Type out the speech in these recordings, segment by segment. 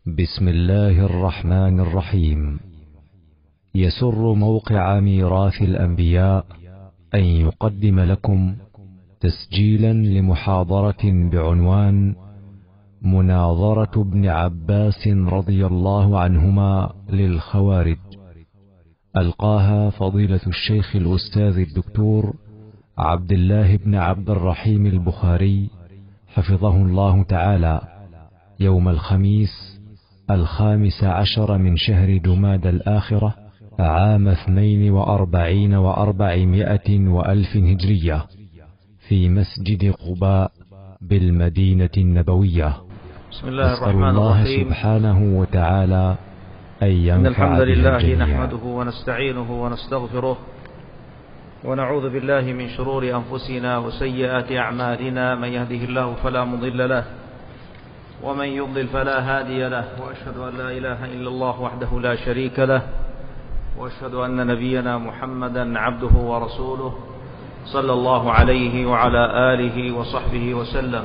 بسم الله الرحمن الرحيم. يسر موقع ميراث الأنبياء أن يقدم لكم تسجيلا لمحاضرة بعنوان مناظرة ابن عباس رضي الله عنهما للخوارج، ألقاها فضيلة الشيخ الأستاذ الدكتور عبد الله بن عبد الرحيم البخاري حفظه الله تعالى يوم الخميس 15 من شهر جمادى الآخرة عام 42 و400 وألف هجرية في مسجد قباء بالمدينة النبوية. بسم الله أسأل الرحمن الله الرحيم. سبحانه وتعالى أن ينفع إن الحمد لله الجميع. نحمده ونستعينه ونستغفره ونعوذ بالله من شرور أنفسنا وسيئات أعمالنا، من يهده الله فلا مضل له ومن يضلل فلا هادي له، وأشهد أن لا إله إلا الله وحده لا شريك له، وأشهد أن نبينا محمدا عبده ورسوله صلى الله عليه وعلى آله وصحبه وسلم.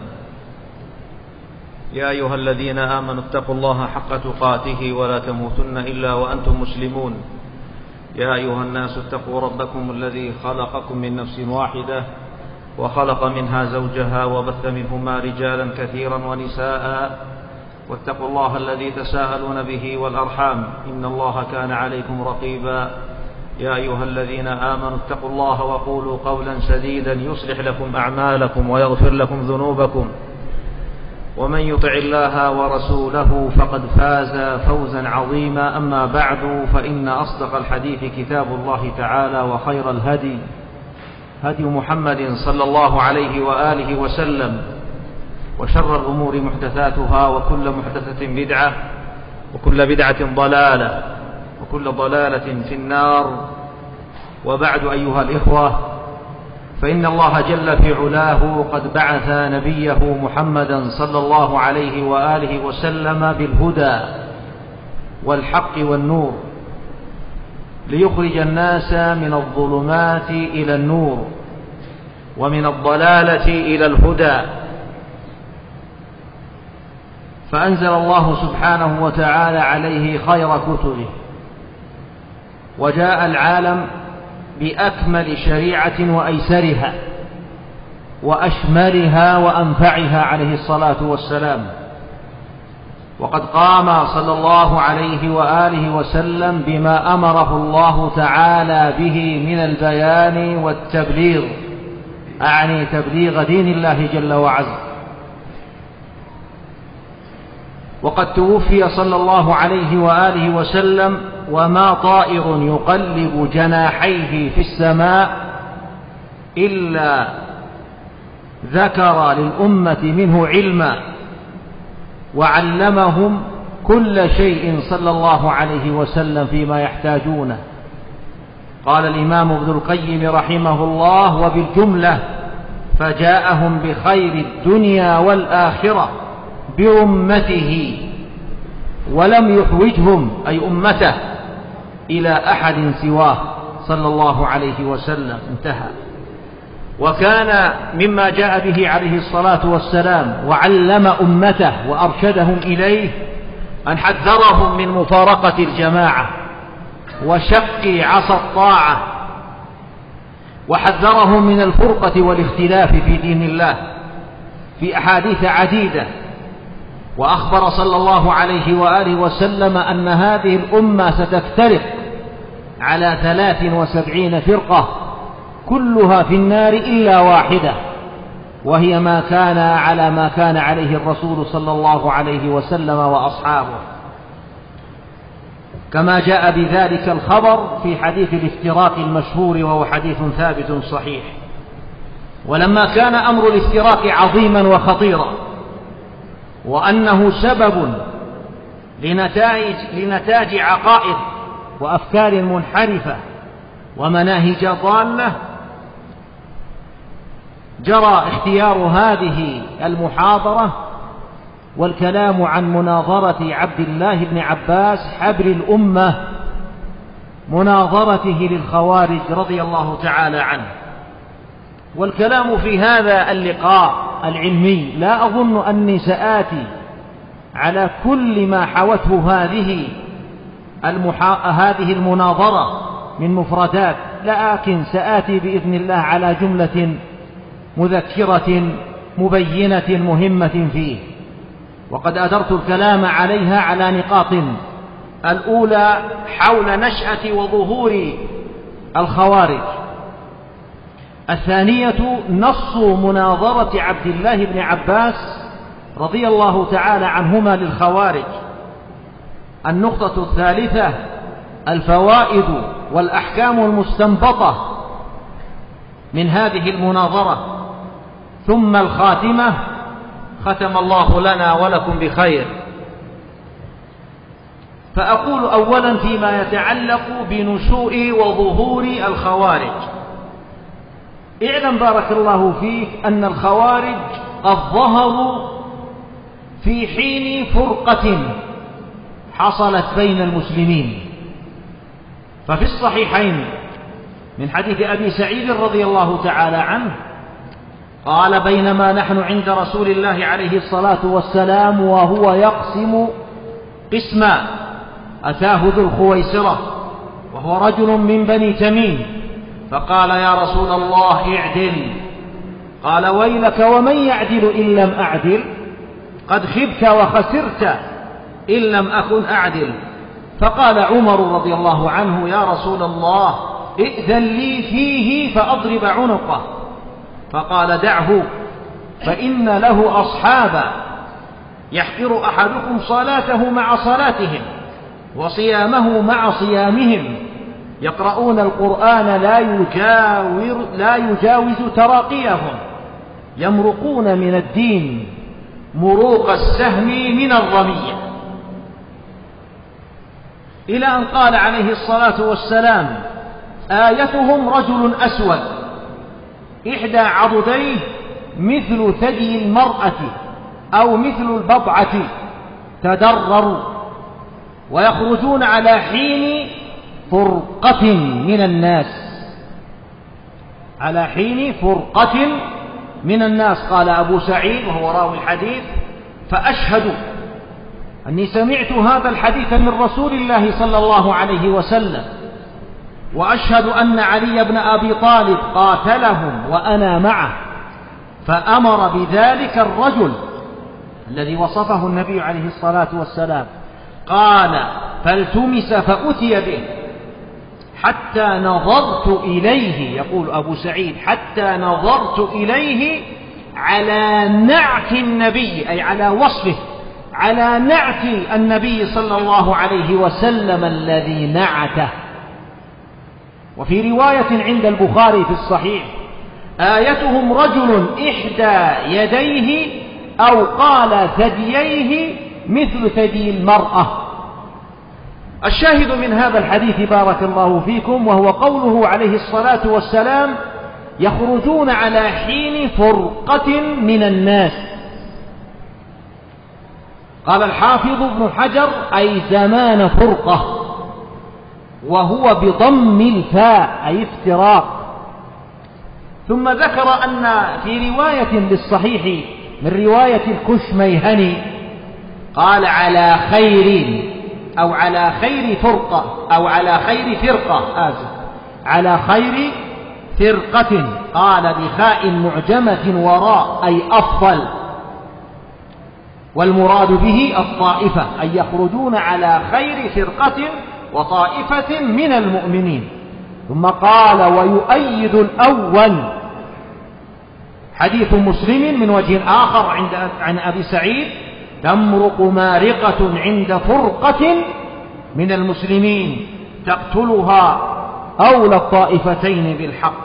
يا أيها الذين آمنوا اتقوا الله حق تقاته ولا تموتن إلا وأنتم مسلمون. يا أيها الناس اتقوا ربكم الذي خلقكم من نفس واحدة وخلق منها زوجها وبث منهما رجالا كثيرا ونساء، واتقوا الله الذي تساءلون به والأرحام إن الله كان عليكم رقيبا. يا أيها الذين آمنوا اتقوا الله وقولوا قولا سديدا يصلح لكم أعمالكم ويغفر لكم ذنوبكم، ومن يطع الله ورسوله فقد فاز فوزا عظيما. أما بعد، فإن أصدق الحديث كتاب الله تعالى، وخير الهدي هدي محمد صلى الله عليه وآله وسلم، وشر الأمور محدثاتها، وكل محدثة بدعة، وكل بدعة ضلالة، وكل ضلالة في النار. وبعد أيها الإخوة، فإن الله جل في علاه قد بعث نبيه محمدا صلى الله عليه وآله وسلم بالهدى والحق والنور ليخرج الناس من الظلمات إلى النور ومن الضلالة إلى الهدى. فأنزل الله سبحانه وتعالى عليه خير كتبه، وجاء العالم بأكمل شريعة وأيسرها وأشملها وأنفعها عليه الصلاة والسلام. وقد قام صلى الله عليه وآله وسلم بما أمره الله تعالى به من البيان والتبليغ، أعني تبليغ دين الله جل وعز. وقد توفي صلى الله عليه وآله وسلم وما طائر يقلب جناحيه في السماء إلا ذكر للأمة منه علما، وعلمهم كل شيء صلى الله عليه وسلم فيما يحتاجونه. قال الإمام ابن القيم رحمه الله: وبالجملة فجاءهم بخير الدنيا والآخرة بأمته، ولم يحوجهم أي أمته إلى أحد سواه صلى الله عليه وسلم. انتهى. وكان مما جاء به عليه الصلاة والسلام وعلم أمته وأرشدهم إليه أن حذرهم من مفارقة الجماعة وشق عصا الطاعة، وحذرهم من الفرقة والاختلاف في دين الله في أحاديث عديدة. وأخبر صلى الله عليه وآله وسلم أن هذه الأمة ستفترق على 73 فرقة كلها في النار إلا واحدة، وهي ما كان على ما كان عليه الرسول صلى الله عليه وسلم وأصحابه، كما جاء بذلك الخبر في حديث الافتراق المشهور، وهو حديث ثابت صحيح. ولما كان أمر الافتراق عظيما وخطيرا، وأنه سبب لنتاج عقائد وأفكار منحرفة ومناهج ضالة، جرى اختيار هذه المحاضرة والكلام عن مناظرة عبد الله بن عباس حبر الأمة، مناظرته للخوارج رضي الله تعالى عنه. والكلام في هذا اللقاء العلمي لا أظن أني سآتي على كل ما حوته هذه المناظرة من مفردات، لكن سآتي بإذن الله على جملة مذكرة مبينة مهمة فيه، وقد أدرت الكلام عليها على نقاط: الأولى حول نشأة وظهور الخوارج، الثانية نص مناظرة عبد الله بن عباس رضي الله تعالى عنهما للخوارج، النقطة الثالثة الفوائد والأحكام المستنبطة من هذه المناظرة، ثم الخاتمة: ختم الله لنا ولكم بخير. فأقول أولا فيما يتعلق بنشوء وظهور الخوارج: اعلم بارك الله فيك أن الخوارج قد ظهروا في حين فرقة حصلت بين المسلمين، ففي الصحيحين من حديث أبي سعيد رضي الله تعالى عنه قال: بينما نحن عند رسول الله عليه الصلاة والسلام وهو يقسم قسما، أتاه ذو الخويصرة وهو رجل من بني تميم، فقال: يا رسول الله اعدل. قال: ويلك ومن يعدل إن لم أعدل؟ قد خبت وخسرت إن لم أكن أعدل. فقال عمر رضي الله عنه: يا رسول الله ائذن لي فيه فأضرب عنقه. فقال: دعه فإن له أصحابا يحقر أحدكم صلاته مع صلاتهم وصيامه مع صيامهم، يقرؤون القرآن لا يجاوز تراقيهم، يمرقون من الدين مروق السهم من الرمية، إلى أن قال عليه الصلاة والسلام: آيتهم رجل أسود إحدى عضديه مثل ثدي المرأة أو مثل البضعة تدرر، ويخرجون على حين فرقة من الناس، على حين فرقة من الناس. قال أبو سعيد وهو راوي الحديث: فأشهد أني سمعت هذا الحديث من رسول الله صلى الله عليه وسلم، وأشهد أن علي بن أبي طالب قاتلهم وأنا معه، فأمر بذلك الرجل الذي وصفه النبي عليه الصلاة والسلام. قال: فالتمس فأتي به حتى نظرت إليه، يقول أبو سعيد: حتى نظرت إليه على نعت النبي، أي على وصفه، على نعت النبي صلى الله عليه وسلم الذي نعته. وفي رواية عند البخاري في الصحيح: آيتهم رجل إحدى يديه أو قال ثدييه مثل ثدي المرأة. الشاهد من هذا الحديث بارك الله فيكم وهو قوله عليه الصلاة والسلام: يخرجون على حين فرقة من الناس. قال الحافظ ابن حجر: أي زمان فرقة، وهو بضم الفاء أي افتراق. ثم ذكر أن في رواية للصحيح من رواية الكشميهني قال: على خير، أو على خير فرقة، أو على خير فرقة، على خير فرقة، قال بخاء معجمة وراء، أي أفضل، والمراد به الطائفة، أي يخرجون على خير فرقة وطائفة من المؤمنين. ثم قال: ويؤيد الأول حديث مسلم من وجه آخر عن أبي سعيد: تمرق مارقة عند فرقة من المسلمين تقتلها أولى الطائفتين بالحق.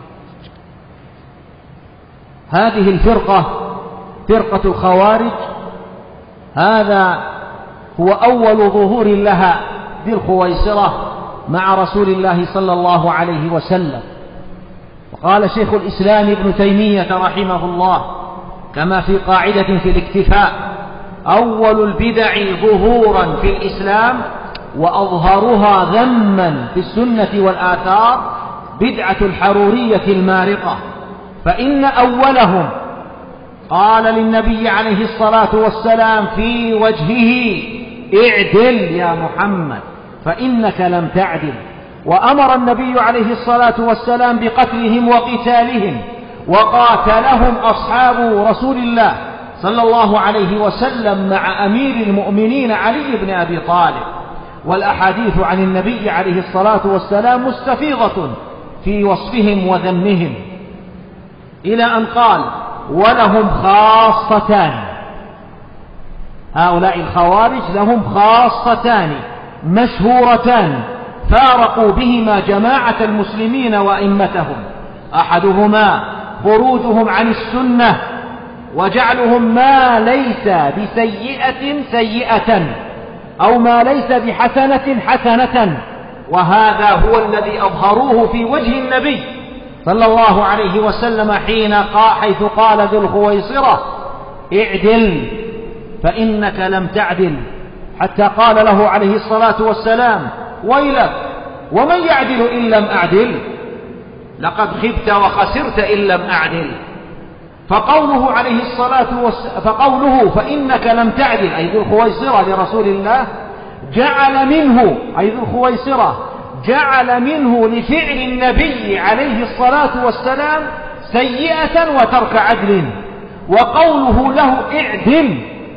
هذه الفرقة فرقة الخوارج، هذا هو أول ظهور لها بالخويصرة مع رسول الله صلى الله عليه وسلم. وقال شيخ الإسلام ابن تيمية رحمه الله كما في قاعدة في الاكتفاء: أول البدع ظهورا في الإسلام وأظهرها ذما في السنة والآثار بدعة الحرورية المارقة، فإن أولهم قال للنبي عليه الصلاة والسلام في وجهه: اعدل يا محمد فإنك لم تعدل. وأمر النبي عليه الصلاة والسلام بقتلهم وقتالهم، وقاتلهم أصحاب رسول الله صلى الله عليه وسلم مع أمير المؤمنين علي بن أبي طالب. والأحاديث عن النبي عليه الصلاة والسلام مستفيضة في وصفهم وذمهم، إلى أن قال: ولهم خاصتان. هؤلاء الخوارج لهم خاصتان مشهورتان فارقوا بهما جماعة المسلمين وأئمتهم. أحدهما خروجهم عن السنة وجعلهم ما ليس بسيئة سيئة، أو ما ليس بحسنة حسنة، وهذا هو الذي أظهروه في وجه النبي صلى الله عليه وسلم حيث قال ذو الخويصرة: اعدل فإنك لم تعدل، حتى قال له عليه الصلاة والسلام: ويلك ومن يعدل إن لم أعدل؟ لقد خبت وخسرت إن لم أعدل. فقوله فإنك لم تعدل أي ذو الخويصرة لرسول الله جعل منه أي ذو الخويصرة جعل منه لفعل النبي عليه الصلاة والسلام سيئة وترك عدل. وقوله له اعدل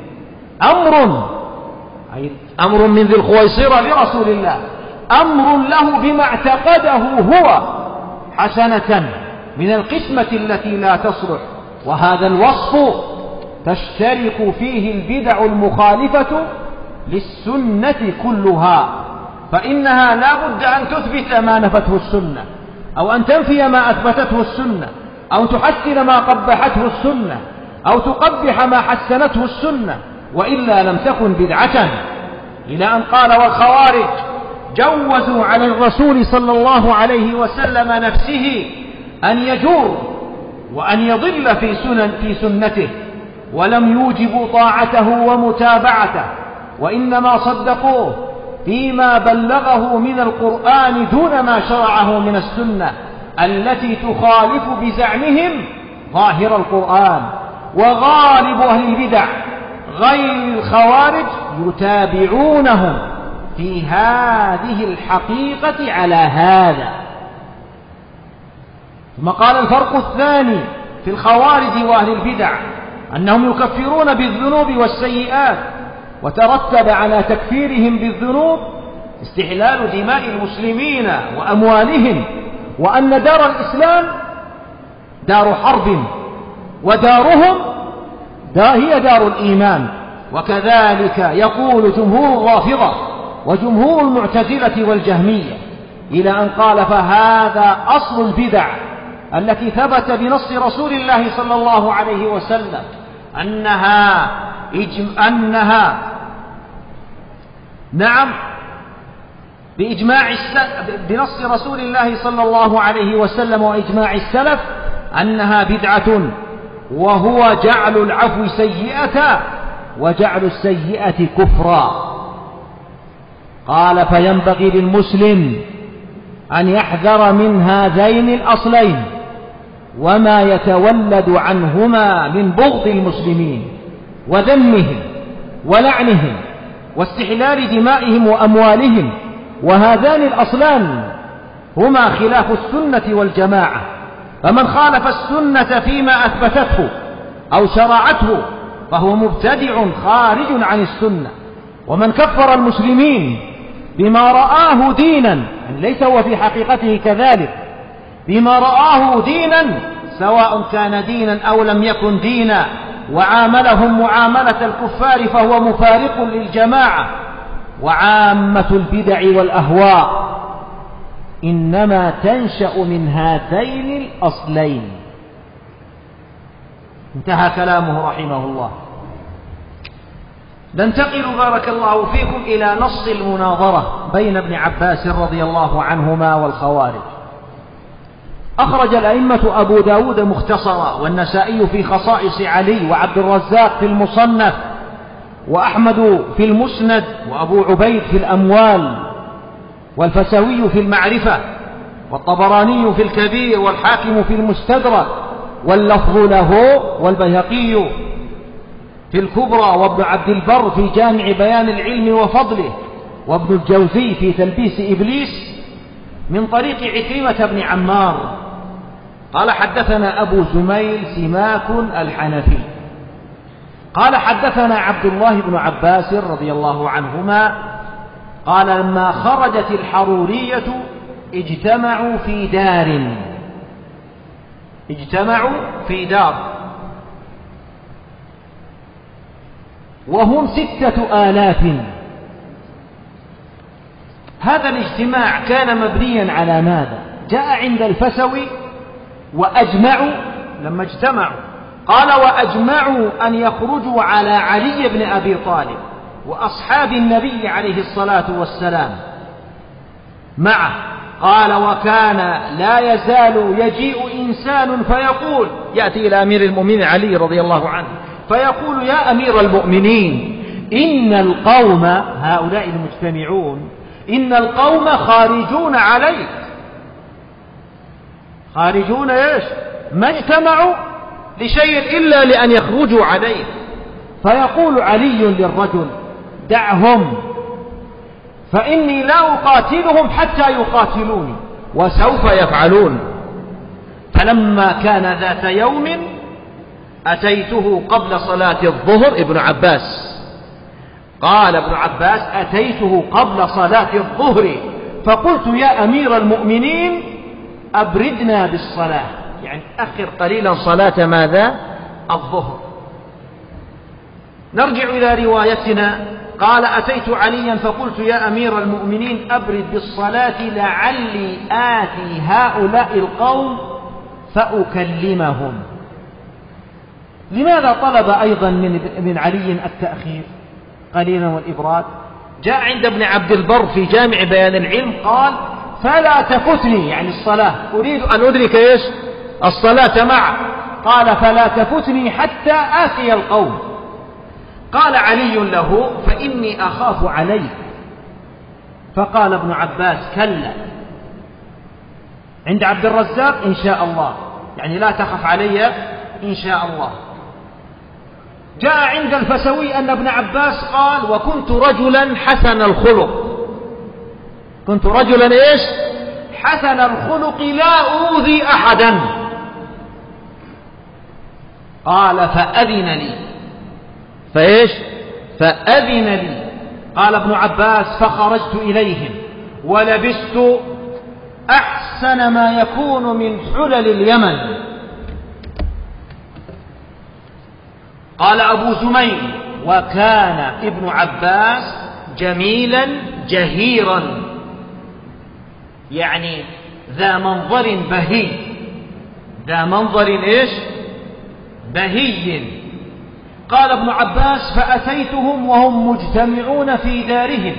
أمر من ذي الخويصرة لرسول الله، أمر له بما اعتقده هو حسنة من القسمة التي لا تصلح. وهذا الوصف تشترك فيه البدع المخالفة للسنة كلها، فإنها لا بد أن تثبت ما نفته السنة، أو أن تنفي ما أثبتته السنة، أو تحسن ما قبحته السنة، أو تقبح ما حسنته السنة، وإلا لم تكن بدعة. إلى أن قال: والخوارج جوزوا على الرسول صلى الله عليه وسلم نفسه أن يجور وأن يضل في سنته، ولم يوجبوا طاعته ومتابعته، وإنما صدقوه فيما بلغه من القرآن دون ما شرعه من السنة التي تخالف بزعمهم ظاهر القرآن. وغالب أهل البدع غير الخوارج يتابعونهم في هذه الحقيقة على هذا. ثم قال: الفرق الثاني في الخوارج وأهل البدع أنهم يكفرون بالذنوب والسيئات، وترتب على تكفيرهم بالذنوب استحلال دماء المسلمين وأموالهم، وأن دار الإسلام دار حرب، ودارهم هي دار الإيمان. وكذلك يقول جمهور الرافضة وجمهور المعتزلة والجهمية، إلى أن قال: فهذا أصل البدع التي ثبت بنص رسول الله صلى الله عليه وسلم أنها نعم بنص رسول الله صلى الله عليه وسلم وإجماع السلف أنها بدعة، وهو جعل العفو سيئة وجعل السيئة كفرا. قال: فينبغي للمسلم أن يحذر من هذين الأصلين وما يتولد عنهما من بغض المسلمين وذمهم ولعنهم واستحلال دمائهم وأموالهم. وهذان الأصلان هما خلاف السنة والجماعة، فمن خالف السنة فيما أثبتته أو شرعته فهو مبتدع خارج عن السنة. ومن كفر المسلمين بما رآه دينا، ليس هو في حقيقته كذلك، بما رآه دينا سواء كان دينا أو لم يكن دينا، وعاملهم معاملة الكفار، فهو مفارق للجماعة. وعامة البدع والأهواء إنما تنشأ من هذين الأصلين. انتهى كلامه رحمه الله. ننتقل بارك الله فيكم إلى نص المناظرة بين ابن عباس رضي الله عنهما والخوارج. أخرج الأئمة أبو داود مختصرا، والنسائي في خصائص علي، وعبد الرزاق في المصنف، وأحمد في المسند، وأبو عبيد في الأموال، والفسوي في المعرفة، والطبراني في الكبير، والحاكم في المستدرك، واللفظ له، والبيهقي في الكبرى، وابن عبد البر في جامع بيان العلم وفضله، وابن الجوزي في تلبيس إبليس من طريق عكرمة بن عمار قال حدثنا أبو زميل سماك الحنفي قال حدثنا عبد الله بن عباس رضي الله عنهما قال لما خرجت الحرورية اجتمعوا في دار وهم 6,000. هذا الاجتماع كان مبنيا على ماذا؟ جاء عند الفسوي وأجمعوا لما اجتمعوا قال وأجمعوا أن يخرجوا على علي بن أبي طالب وأصحاب النبي عليه الصلاة والسلام معه. قال وكان لا يزال يجيء إنسان فيقول، يأتي إلى أمير المؤمنين علي رضي الله عنه فيقول يا أمير المؤمنين إن القوم هؤلاء المجتمعون إن القوم خارجون عليك. خارجون إيش؟ ما اجتمعوا لشيء إلا لأن يخرجوا عليك. فيقول علي للرجل دعهم فإني لا أقاتلهم حتى يقاتلوني وسوف يفعلون. فلما كان ذات يوم أتيته قبل صلاة الظهر. ابن عباس قال ابن عباس أتيته قبل صلاة الظهر فقلت يا أمير المؤمنين أبردنا بالصلاة، يعني أخر قليلا صلاة ماذا؟ الظهر. نرجع إلى روايتنا. قال أتيت عليا فقلت يا أمير المؤمنين أبرد بالصلاة لعلي آتي هؤلاء القوم فأكلمهم. لماذا طلب أيضا من علي التأخير قليلا والإبراد؟ جاء عند ابن عبد البر في جامع بيان العلم قال فلا تفتني، يعني الصلاة أريد أن أدرك إيش؟ الصلاة معه. قال فلا تفتني حتى آتي القوم. قال علي له فإني أخاف عليك. فقال ابن عباس كلا. عند عبد الرزاق إن شاء الله، يعني لا تخف علي إن شاء الله. جاء عند الفسوي أن ابن عباس قال وكنت رجلا حسن الخلق. كنت رجلا إيش؟ حسن الخلق لا أوذي أحدا. قال فأذن لي. فإيش؟ فأذن لي. قال ابن عباس فخرجت إليهم ولبست أحسن ما يكون من حلل اليمن. قال أبو زميل وكان ابن عباس جميلا جهيرا، يعني ذا منظر بهي. ذا منظر إيش؟ بهي. قال ابن عباس فأتيتهم وهم مجتمعون في دارهم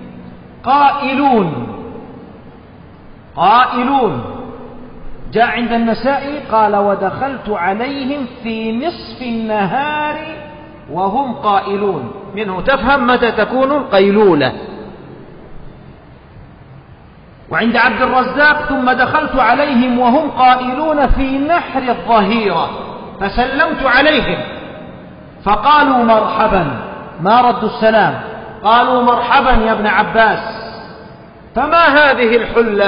قائلون. جاء عند النسائي قال ودخلت عليهم في نصف النهار وهم قائلون. منه تفهم متى تكون القيلولة. وعند عبد الرزاق ثم دخلت عليهم وهم قائلون في نحر الظهيرة فسلمت عليهم فقالوا مرحبا، ما ردوا السلام، قالوا مرحبا يا ابن عباس. فما هذه الحلة؟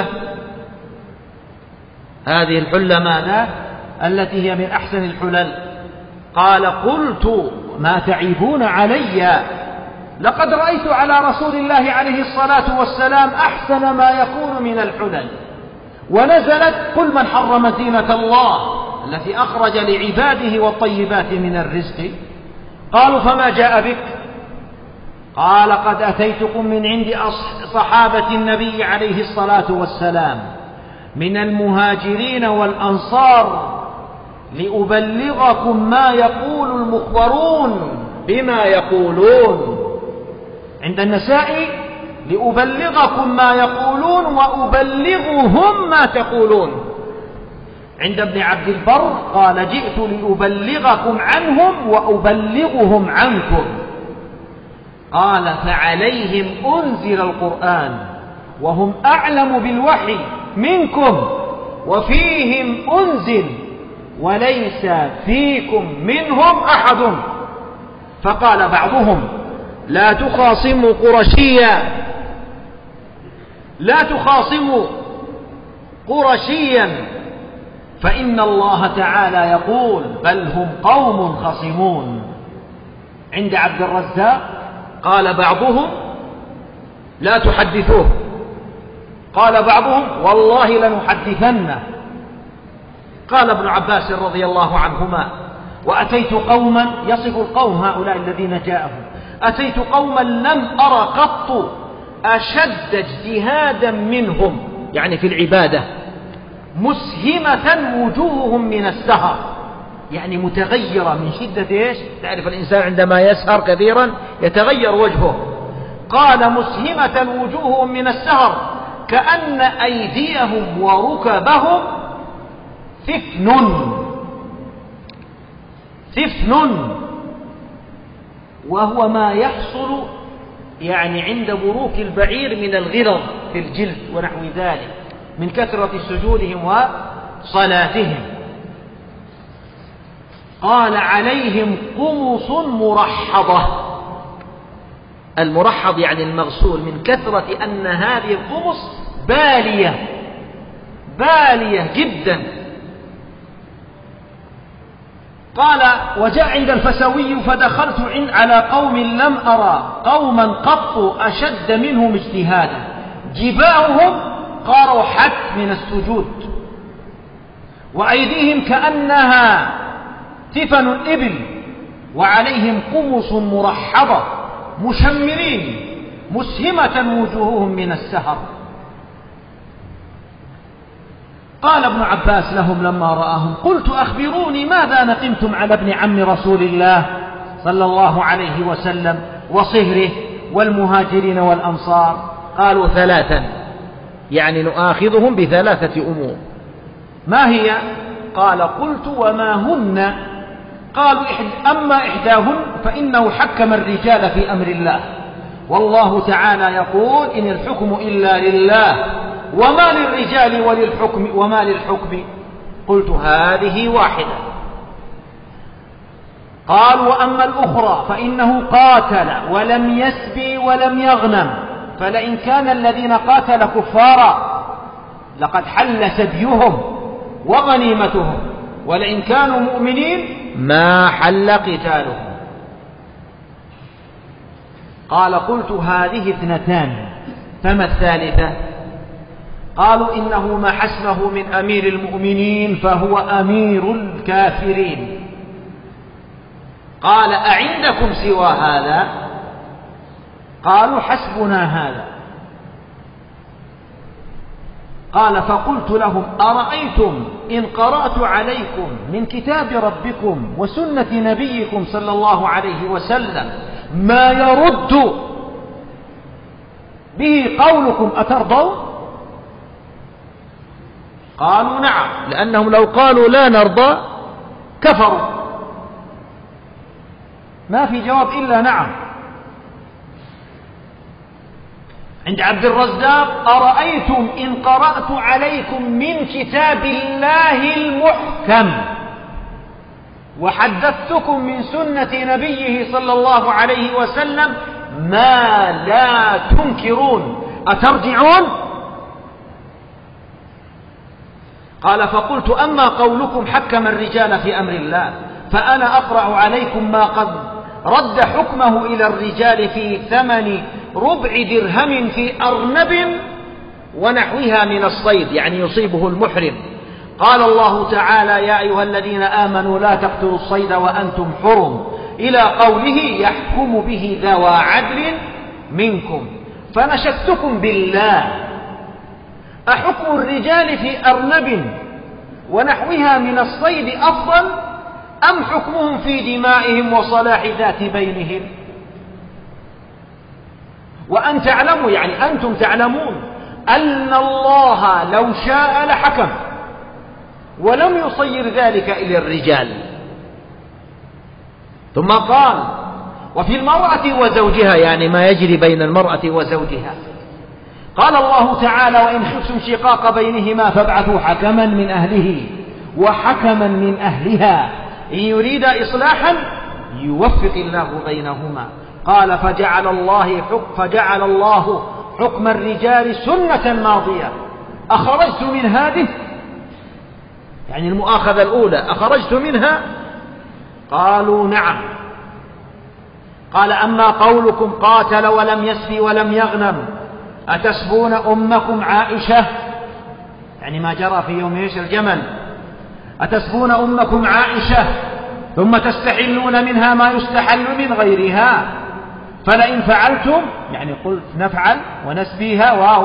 هذه الحلة ماذا؟ التي هي من أحسن الحلل. قال قلت ما تعيبون علي؟ لقد رأيت على رسول الله عليه الصلاة والسلام أحسن ما يكون من الحلل. ونزلت قل من حرم زينة الله التي أخرج لعباده والطيبات من الرزق. قالوا فما جاء بك؟ قال قد أتيتكم من عند صحابة النبي عليه الصلاة والسلام من المهاجرين والأنصار لأبلغكم ما يقول المخبرون بما يقولون. عند النسائي لأبلغكم ما يقولون وأبلغهم ما تقولون. عند ابن عبد البر قال جئت لأبلغكم عنهم وأبلغهم عنكم. قال فعليهم أنزل القرآن وهم أعلم بالوحي منكم وفيهم أنزل وليس فيكم منهم أحد. فقال بعضهم لا تخاصموا قرشيا، لا تخاصموا قرشيا، فإن الله تعالى يقول بل هم قوم خصمون. عند عبد الرزاق قال بعضهم لا تحدثوه، قال بعضهم والله لنحدثنه. قال ابن عباس رضي الله عنهما وأتيت قوما، يصف القوم هؤلاء الذين جاءهم، أتيت قوما لم أر قط أشد اجتهادا منهم، يعني في العبادة، مسهمة وجوههم من السهر، يعني متغيرة من شدة إيش؟ تعرف الإنسان عندما يسهر كثيرا يتغير وجهه. قال مسهمة وجوههم من السهر كأن أيديهم وركبهم ثفن، وهو ما يحصل يعني عند بروك البعير من الغرض في الجلد ونحو ذلك من كثرة سجودهم وصلاتهم. قال عليهم قمص مرحضة، المرحض يعني المغسول، من كثرة أن هذه القمص بالية جدا. قال وجاء عند الفسوي فدخلت على قوم لم أرى قوما قط أشد منهم اجتهادا، جباههم قرحت من السجود، وأيديهم كأنها تفن الإبل، وعليهم قمص مرحضة مشمرين مسهمة وجوههم من السهر. قال ابن عباس لهم لما رآهم قلت أخبروني ماذا نقمتم على ابن عم رسول الله صلى الله عليه وسلم وصهره والمهاجرين والأنصار؟ قالوا ثلاثا، يعني نؤاخذهم بثلاثة أمور. ما هي؟ قال قلت وما هن؟ قالوا أما إحداهن فإنه حكم الرجال في أمر الله، والله تعالى يقول إن الحكم إلا لله وما للرجال وما للحكم. قلت هذه واحدة. قال وأما الأخرى فإنه قاتل ولم يسبي ولم يغنم، فلئن كان الذين قاتل كفارا لقد حل سبيهم وغنيمتهم، ولئن كانوا مؤمنين ما حل قتالهم. قال قلت هذه اثنتان، فما الثالثة؟ قالوا إنه ما حسنه من أمير المؤمنين فهو أمير الكافرين. قال أعندكم سوى هذا؟ قالوا حسبنا هذا. قال فقلت لهم أرأيتم إن قرأت عليكم من كتاب ربكم وسنة نبيكم صلى الله عليه وسلم ما يرد به قولكم أترضون؟ قالوا نعم، لأنهم لو قالوا لا نرضى كفروا، ما في جواب إلا نعم. عند عبد الرزاق أرأيتم إن قرأت عليكم من كتاب الله المحكم وحدثتكم من سنة نبيه صلى الله عليه وسلم ما لا تنكرون أترجعون؟ قال فقلت أما قولكم حكم الرجال في أمر الله فأنا أقرأ عليكم ما قد رد حكمه إلى الرجال في ثمن ربع درهم في أرنب ونحوها من الصيد، يعني يصيبه المحرم. قال الله تعالى يا أيها الذين آمنوا لا تقتلوا الصيد وأنتم حرم، إلى قوله يحكم به ذوى عدل منكم. فنشدتكم بالله أحكم الرجال في أرنب ونحوها من الصيد أفضل أم حكمهم في دمائهم وصلاح ذات بينهم؟ وأن تعلموا، يعني أنتم تعلمون أن الله لو شاء لحكم ولم يصير ذلك إلى الرجال. ثم قال وفي المرأة وزوجها، يعني ما يجري بين المرأة وزوجها. قال الله تعالى وإن خفتم شقاق بينهما فابعثوا حكما من أهله وحكما من أهلها إن يريد إصلاحا يوفق الله بينهما. قال فجعل الله حكم الرجال سنة ماضية. أخرجت من هذه، يعني المؤاخذة الأولى، أخرجت منها؟ قالوا نعم. قال أما قولكم قاتل ولم يسبي ولم يغنم أتسبون أمكم عائشة، يعني ما جرى في يوم الجمل، أتسبون أمكم عائشة ثم تستحلون منها ما يستحل من غيرها، فلئن فعلتم، يعني قلت نفعل ونسبيها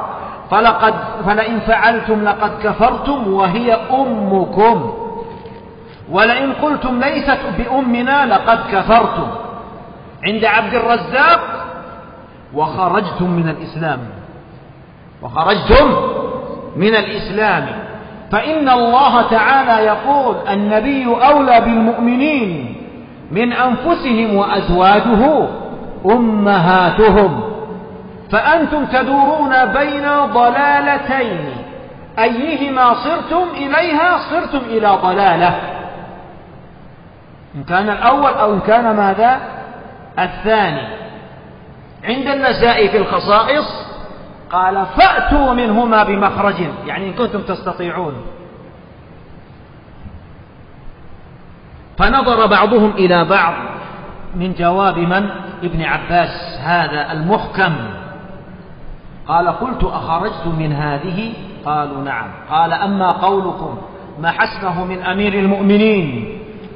فلئن فعلتم لقد كفرتم وهي أمكم، ولئن قلتم ليست بأمنا لقد كفرتم. عند عبد الرزاق وخرجتم من الإسلام. فإن الله تعالى يقول النبي أولى بالمؤمنين من أنفسهم وأزواجه أمهاتهم، فأنتم تدورون بين ضلالتين، أيهما صرتم إليها صرتم إلى ضلالة، إن كان الأول أو إن كان ماذا الثاني. عند النسائي في الخصائص قال فأتوا منهما بمخرج، يعني إن كنتم تستطيعون. فنظر بعضهم إلى بعض من جواب من؟ ابن عباس هذا المحكم. قال قلت أخرجت من هذه؟ قالوا نعم. قال أما قولكم ما حسنه من أمير المؤمنين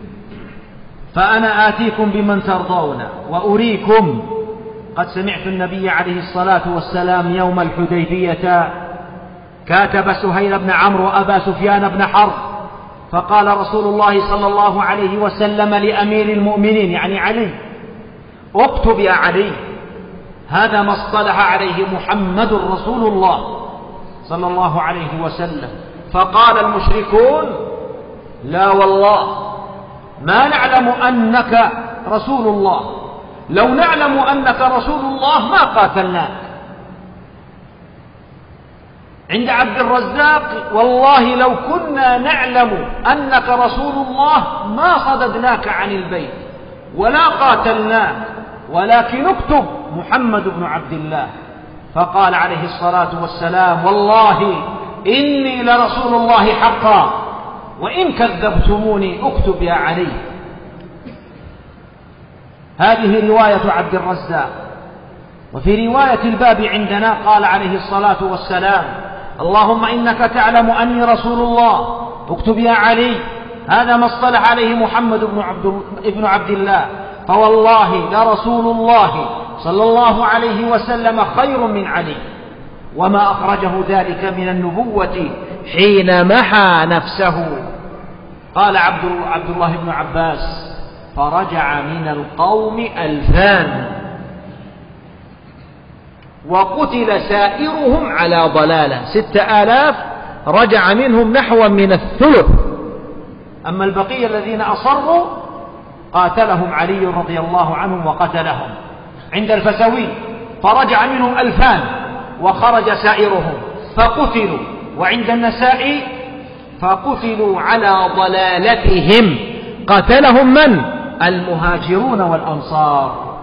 فأنا آتيكم بمن ترضون وأريكم. قد سمعت النبي عليه الصلاة والسلام يوم الحديبية كاتب سهيل بن عمرو وأبا سفيان بن حرب، فقال رسول الله صلى الله عليه وسلم لأمير المؤمنين يعني علي اكتب يا علي، هذا ما اصطلح عليه محمد رسول الله صلى الله عليه وسلم. فقال المشركون لا والله ما نعلم أنك رسول الله، لو نعلم أنك رسول الله ما قاتلناك. عند عبد الرزاق والله لو كنا نعلم أنك رسول الله ما صددناك عن البيت ولا قاتلناك، ولكن اكتب محمد بن عبد الله. فقال عليه الصلاة والسلام والله إني لرسول الله حقا وإن كذبتموني اكتب يا علي. هذه رواية عبد الرزاق. وفي رواية الباب عندنا قال عليه الصلاة والسلام اللهم إنك تعلم أني رسول الله اكتب يا علي، هذا ما اصطلح عليه محمد بن عبد الله، فوالله لرسول الله صلى الله عليه وسلم خير من علي، وما أخرجه ذلك من النبوة حين محى نفسه. قال عبد الله بن عباس فرجع من القوم 2000 وقتل سائرهم على ضلالة، 6000 رجع منهم نحو من الثلث، أما البقية الذين أصروا قاتلهم علي رضي الله عنهم وقتلهم. عند الفسوي فرجع منهم 2000 وخرج سائرهم فقتلوا. وعند النسائي فقتلوا على ضلالتهم، قتلهم من؟ المهاجرون والأنصار.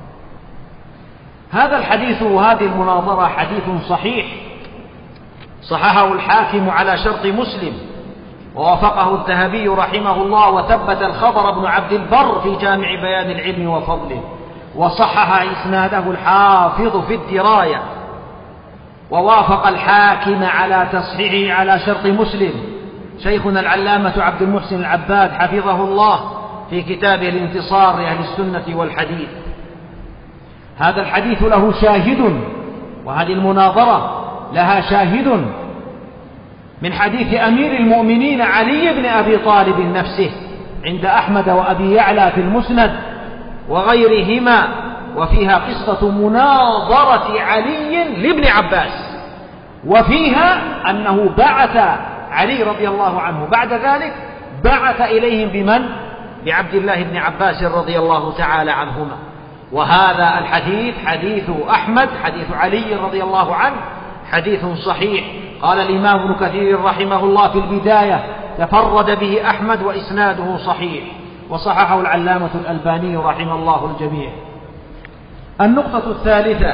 هذا الحديث وهذه المناظرة حديث صحيح، صححه الحاكم على شرط مسلم ووافقه الذهبي رحمه الله، وثبت الخضر بن عبد البر في جامع بيان العلم وفضله، وصحح إسناده الحافظ في الدراية، ووافق الحاكم على تصحيحه على شرط مسلم شيخنا العلامة عبد المحسن العباد حفظه الله في كتابه الانتصار لأهل السنة والحديث. هذا الحديث له شاهد، وهذه المناظرة لها شاهد من حديث أمير المؤمنين علي بن أبي طالب نفسه عند أحمد وأبي يعلى في المسند وغيرهما، وفيها قصة مناظرة علي لابن عباس، وفيها أنه بعث علي رضي الله عنه بعد ذلك بعث إليهم بمن؟ بعبد الله بن عباس رضي الله تعالى عنهما. وهذا الحديث حديث أحمد، حديث علي رضي الله عنه، حديث صحيح. قال الإمام ابن كثير رحمه الله في البداية تفرد به أحمد وإسناده صحيح، وصححه العلامة الألباني رحمه الله الجميع. النقطة الثالثة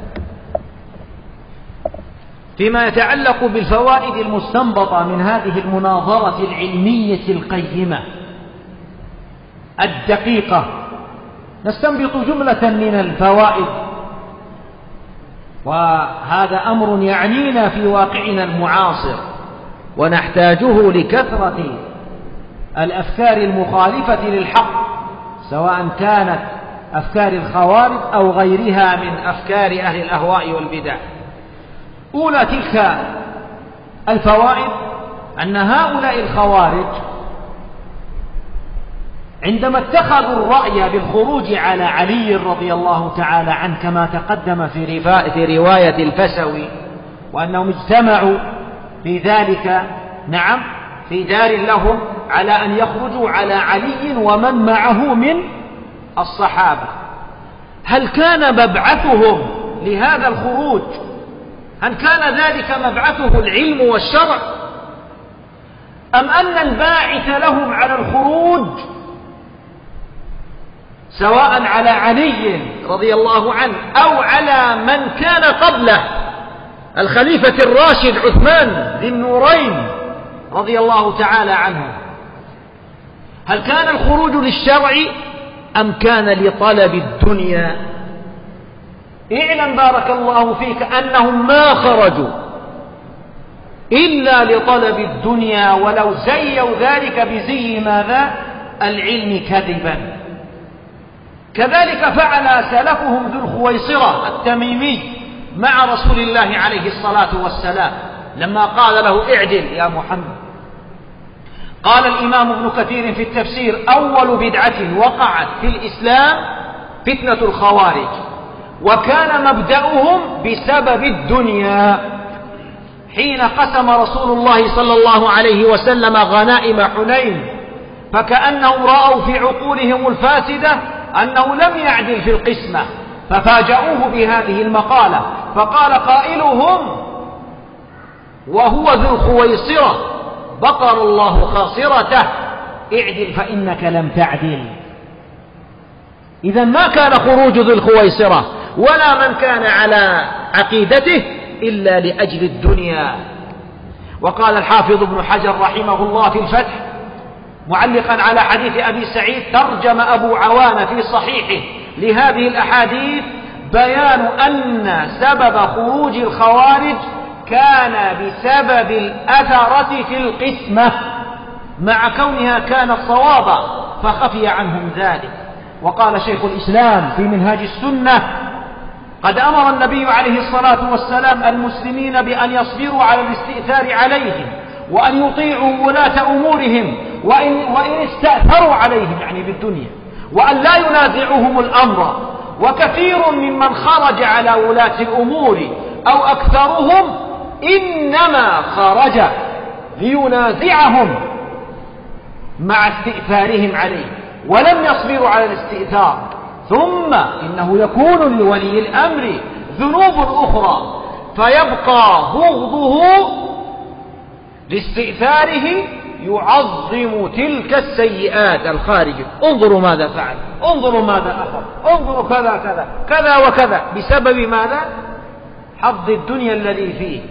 فيما يتعلق بالفوائد المستنبطة من هذه المناظرة العلمية القيمة الدقيقة، نستنبط جملة من الفوائد، وهذا أمر يعنينا في واقعنا المعاصر ونحتاجه لكثرة الأفكار المخالفة للحق، سواء كانت أفكار الخوارج أو غيرها من أفكار أهل الأهواء والبدع. أولى تلك الفوائد أن هؤلاء الخوارج عندما اتخذوا الرأي بالخروج على علي رضي الله تعالى عنه كما تقدم في رواية الفسوي، وأنهم اجتمعوا في ذلك في دار لهم على أن يخرجوا على علي ومن معه من الصحابة، هل كان مبعثهم لهذا الخروج، هل كان ذلك مبعثه العلم والشرع، أم أن الباعث لهم على الخروج سواء على علي رضي الله عنه أو على من كان قبله الخليفة الراشد عثمان ذي النورين رضي الله تعالى عنه، هل كان الخروج للشرع أم كان لطلب الدنيا؟ اعلم بارك الله فيك أنهم ما خرجوا إلا لطلب الدنيا، ولو زيوا ذلك بزي ماذا؟ العلم كذبا. كذلك فعل سلفهم ذو الخويصرة التميمي مع رسول الله عليه الصلاة والسلام لما قال له اعدل يا محمد. قال الإمام ابن كثير في التفسير: أول بدعة وقعت في الإسلام فتنة الخوارج، وكان مبدأهم بسبب الدنيا، حين قسم رسول الله صلى الله عليه وسلم غنائم حنين، فكأنهم رأوا في عقولهم الفاسدة أنه لم يعدل في القسمة، ففاجأوه بهذه المقالة، فقال قائلهم وهو ذو الخويصرة: بقر الله خاصرته، اعدل فإنك لم تعدل. إذا ما كان خروج ذو الخويصرة ولا من كان على عقيدته إلا لأجل الدنيا. وقال الحافظ ابن حجر رحمه الله في الفتح معلقا على حديث أبي سعيد: ترجم أبو عوان في صحيحه لهذه الأحاديث بيان أن سبب خروج الخوارج كان بسبب الأثرة في القسمة، مع كونها كانت صوابا فخفي عنهم ذلك. وقال شيخ الإسلام في منهاج السنة: قد أمر النبي عليه الصلاة والسلام المسلمين بأن يصبروا على الاستئثار عليهم، وأن يطيعوا ولاة أمورهم وإن استأثروا عليهم يعني بالدنيا، وأن لا ينازعهم الأمر. وكثير ممن خرج على ولاة الأمور أو أكثرهم إنما خرج لينازعهم مع استئثارهم عليه، ولم يصبروا على الاستئثار. ثم إنه يكون لولي الأمر ذنوب أخرى، فيبقى بغضه لاستئثاره يعظم تلك السيئات الخارجة. انظروا ماذا فعل، انظروا ماذا أخذ، انظروا كذا كذا كذا وكذا، بسبب ماذا؟ حظ الدنيا الذي فيه.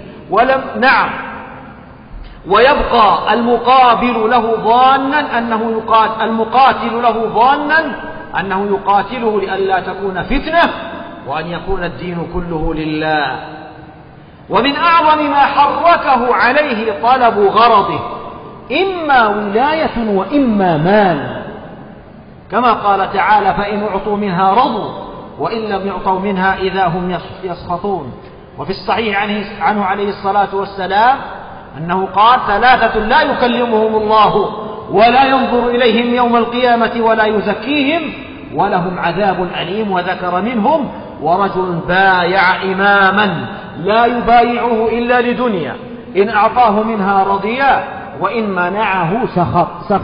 ويبقى المقابل له ظانا المقاتل له ظانا أنه يقاتله لئلا تكون فتنة وأن يكون الدين كله لله. ومن أعظم ما حركه عليه طلب غرضه، إما ولاية وإما مال، كما قال تعالى: فإن أعطوا منها رضوا وإن لم يعطوا منها إذا هم يسخطون. وفي الصحيح عنه عليه الصلاة والسلام أنه قال: ثلاثة لا يكلمهم الله ولا ينظر إليهم يوم القيامة ولا يزكيهم ولهم عذاب أليم. وذكر منهم: ورجل بايع إماما لا يبايعه إلا لدنيا، إن أعطاه منها رضيا وإن منعه سخط.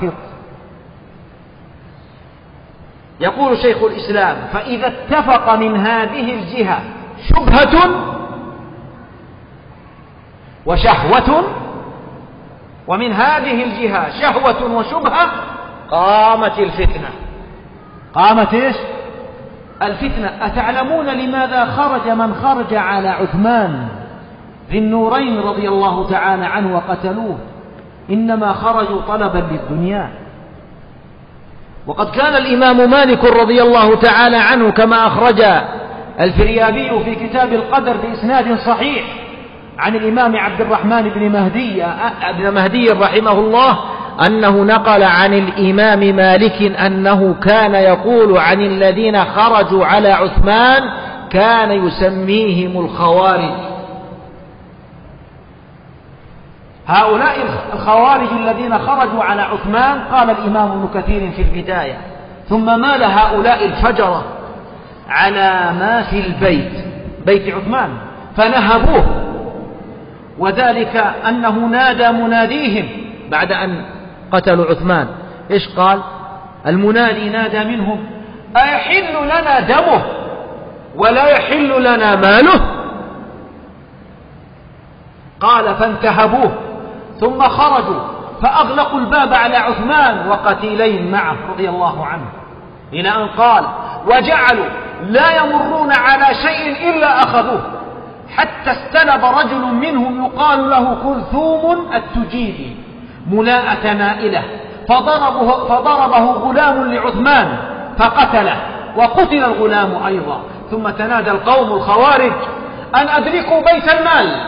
يقول شيخ الإسلام: فإذا اتفق من هذه الجهة شبهة وشهوة ومن هذه الجهة شهوة وشبهة قامت الفتنة. قامت إيش؟ الفتنة. أتعلمون لماذا خرج من خرج على عثمان ذي النورين رضي الله تعالى عنه وقتلوه؟ إنما خرجوا طلبا للدنيا. وقد كان الإمام مالك رضي الله تعالى عنه كما أخرج الفريابي في كتاب القدر بإسناد صحيح عن الإمام عبد الرحمن بن مهدي رحمه الله أنه نقل عن الإمام مالك أنه كان يقول عن الذين خرجوا على عثمان كان يسميهم الخوارج. هؤلاء الخوارج الذين خرجوا على عثمان، قال الإمام ابن كثير في البداية، ثم مال هؤلاء الفجرة على ما في بيت عثمان فنهبوه، وذلك أنه نادى مناديهم بعد أن قتلوا عثمان. إيش قال؟ المنادي نادى منهم: أيحل لنا دمه ولا يحل لنا ماله؟ قال: فانتهبوه ثم خرجوا فأغلقوا الباب على عثمان وقتيلين معه رضي الله عنه، إلى أن قال: وجعلوا لا يمرون على شيء إلا أخذوه، حتى استلب رجل منهم يقال له كلثوم التجيبي ملاءة نائلة، فضربه غلام لعثمان فقتله، وقتل الغلام أيضا. ثم تنادى القوم الخوارج أن أدركوا بيت المال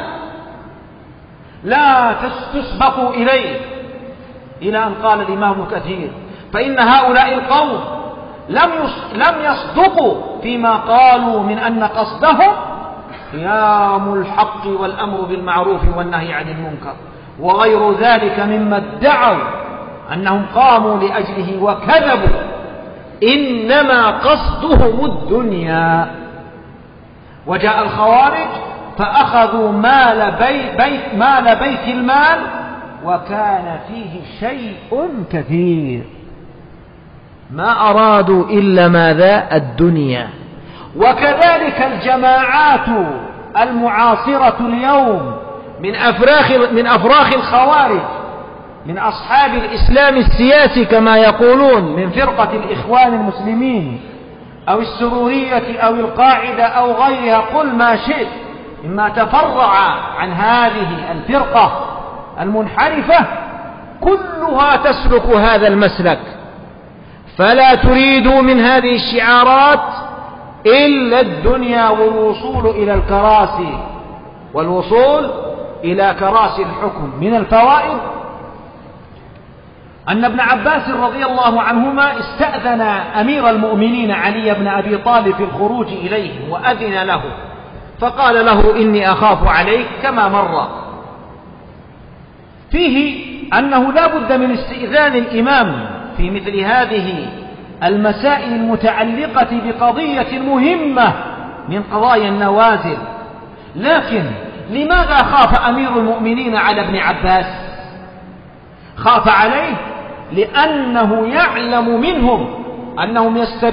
لا تسبقوا إليه، إلى أن قال الإمام ابن كثير: فإن هؤلاء القوم لم يصدقوا فيما قالوا من أن قصدهم قيام الحق والأمر بالمعروف والنهي عن المنكر، وغير ذلك مما ادعوا أنهم قاموا لأجله وكذبوا، إنما قصدهم الدنيا. وجاء الخوارج فأخذوا مال بيت المال، وكان فيه شيء كثير، ما أرادوا إلا ماذا؟ الدنيا. وكذلك الجماعات المعاصرة اليوم من أفراخ الخوارج، من أصحاب الإسلام السياسي كما يقولون، من فرقة الإخوان المسلمين أو السرورية أو القاعدة أو غيرها، قل ما شئت، مما تفرع عن هذه الفرقة المنحرفة، كلها تسلك هذا المسلك، فلا تريدوا من هذه الشعارات إلا الدنيا والوصول إلى الكراسي، والوصول إلى كراسي الحكم. من الفوائد أن ابن عباس رضي الله عنهما استأذن أمير المؤمنين علي بن أبي طالب في الخروج إليه، وأذن له، فقال له: إني أخاف عليك، كما مر. فيه أنه لا بد من استئذان الإمام في مثل هذه المسائل المتعلقة بقضية مهمة من قضايا النوازل. لكن لماذا خاف أمير المؤمنين على ابن عباس؟ خاف عليه لأنه يعلم منهم أنهم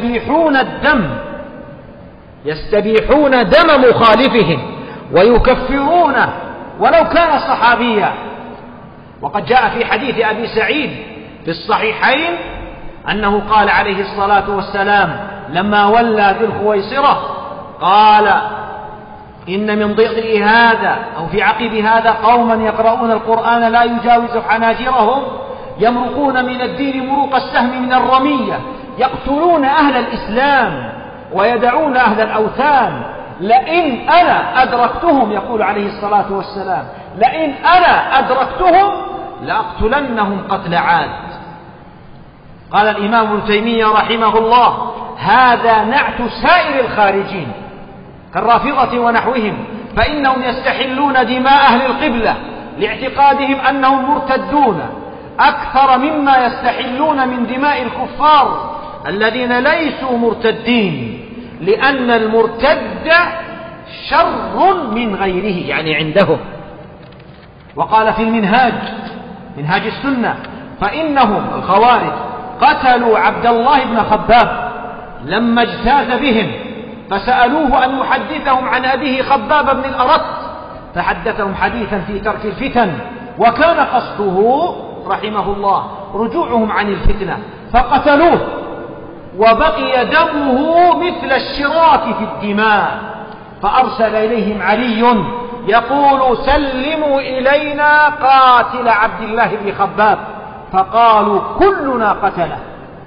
يستبيحون دم مخالفهم ويكفرونه ولو كان صحابيا. وقد جاء في حديث أبي سعيد في الصحيحين أنه قال عليه الصلاة والسلام لما ولى ذي الخويصرة، قال: إن من ضئضئ هذا أو في عقب هذا قوما يقرؤون القرآن لا يجاوز حناجرهم، يمرقون من الدين مروق السهم من الرمية، يقتلون أهل الإسلام ويدعون أهل الأوثان، لئن أنا أدركتهم، يقول عليه الصلاة والسلام، لئن أنا أدركتهم لأقتلنهم قتل عاد. قال الإمام ابن تيمية رحمه الله: هذا نعت سائر الخارجين كالرافضة ونحوهم، فإنهم يستحلون دماء أهل القبلة لاعتقادهم أنهم مرتدون أكثر مما يستحلون من دماء الكفار الذين ليسوا مرتدين، لأن المرتد شر من غيره، يعني عندهم. وقال في منهاج السنة: فإنهم الخوارج قتلوا عبد الله بن خباب لما اجتاز بهم، فسألوه أن يحدثهم عن أبيه خباب بن الأرت، فحدثهم حديثا في ترك الفتن وكان قصده رحمه الله رجوعهم عن الفتنة فقتلوه، وبقي دمه مثل الشراك في الدماء، فأرسل إليهم علي يقول سلموا إلينا قاتل عبد الله بن خباب، فقالوا كلنا قتله.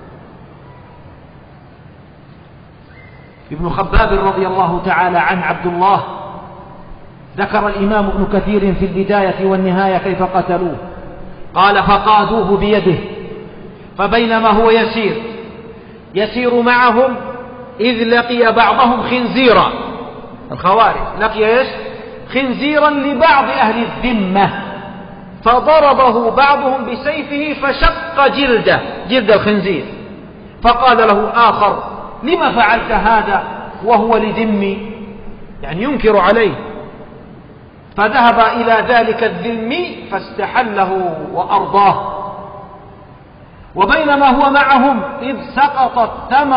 ابن خباب رضي الله تعالى عن عبد الله ذكر الإمام ابن كثير في البداية والنهاية كيف قتلوه، قال فقادوه بيده، فبينما هو يسير معهم إذ لقي بعضهم خنزيرا، الخوارج لقي خنزيرا لبعض أهل الذمة، فضربه بعضهم بسيفه فشق جلد الخنزير، فقال له آخر لما فعلت هذا وهو لذمي، يعني ينكر عليه، فذهب إلى ذلك الذمي فاستحله وأرضاه. وبينما هو معهم إذ سقطت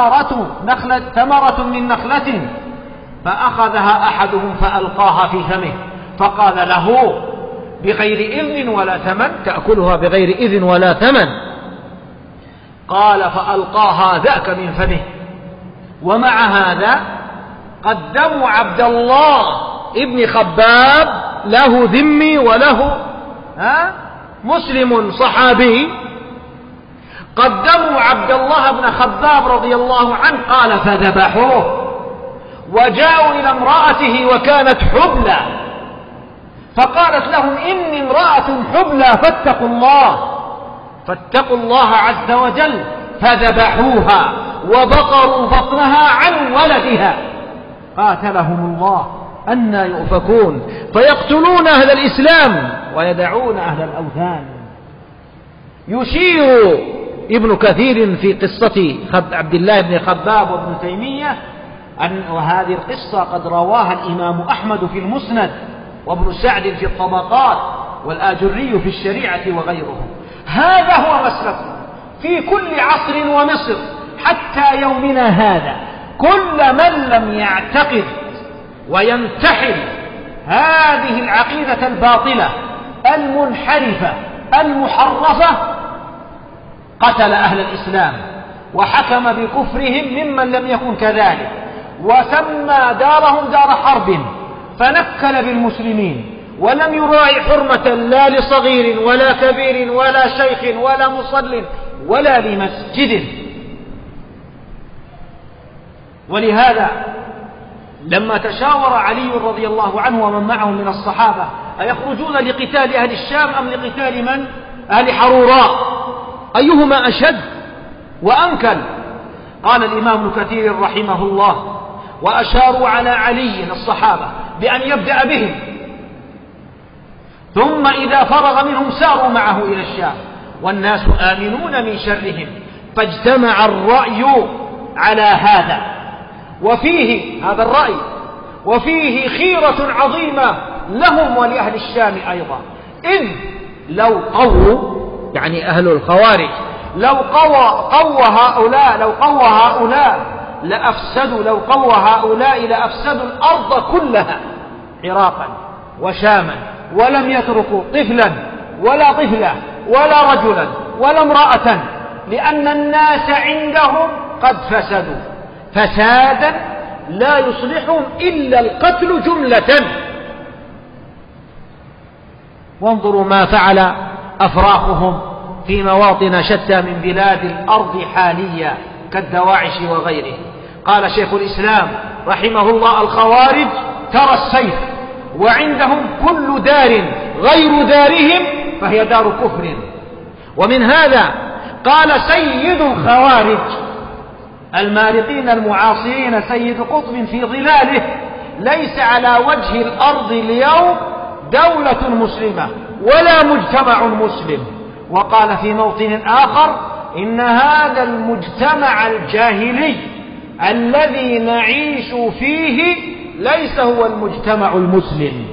ثمرة من نخلة فأخذها أحدهم فألقاها في فمه، فقال له بغير إذن ولا ثمن تأكلها بغير إذن ولا ثمن، قال فألقاها ذاك من فمه. ومع هذا قدموا عبد الله ابن خباب له ذمي وله مسلم صحابي، قدموا عبد الله بن خباب رضي الله عنه، قال فذبحوه، وجاءوا إلى امرأته وكانت حبلى، فقالت لهم إني امرأة حبلى فاتقوا الله عز وجل، فذبحوها وبقروا بطنها عن ولدها، قاتلهم الله أنى يؤفكون، فيقتلون أهل الإسلام ويدعون أهل الأوثان. يشير ابن كثير في قصة عبد الله بن خباب وابن تيمية وهذه القصة قد رواها الإمام أحمد في المسند، وابن سعد في الطبقات، والآجري في الشريعة وغيره. هذا هو مسلك في كل عصر ومصر حتى يومنا هذا. كل من لم يعتقد وينتحل هذه العقيدة الباطلة المنحرفة المحرفة قتل أهل الإسلام وحكم بكفرهم ممن لم يكن كذلك، وسمى دارهم دار حرب، فنكل بالمسلمين ولم يراعي حرمة لا لصغير ولا كبير ولا شيخ ولا مصل ولا لمسجد. ولهذا لما تشاور علي رضي الله عنه ومن معه من الصحابة أيخرجون لقتال أهل الشام أم لقتال من؟ أهل حروراء، أيهما أشد وأنكل؟ قال الإمام ابن كثير رحمه الله وأشاروا على علي الصحابة بأن يبدأ بهم، ثم إذا فرغ منهم ساروا معه إلى الشام، والناس آمنون من شرهم، فاجتمع الرأي على هذا، وفيه هذا الرأي وفيه خيرة عظيمة لهم ولأهل الشام أيضا، إذ لو قووا يعني أهل الخوارج لو قوى هؤلاء لأفسدوا الأرض كلها عراقا وشاما، ولم يتركوا طفلا ولا طفلة ولا رجلا ولا امرأة، لأن الناس عندهم قد فسدوا فسادا لا يصلحهم إلا القتل جملة. وانظروا ما فعل أفراخهم في مواطن شتى من بلاد الأرض حاليا كالدواعش وغيره. قال شيخ الإسلام رحمه الله الخوارج ترى السيف، وعندهم كل دار غير دارهم فهي دار كفر. ومن هذا قال سيد الخوارج المارقين المعاصرين سيد قطب في ظلاله: ليس على وجه الأرض اليوم دولة مسلمة ولا مجتمع مسلم. وقال في موطن آخر: إن هذا المجتمع الجاهلي الذي نعيش فيه ليس هو المجتمع المسلم،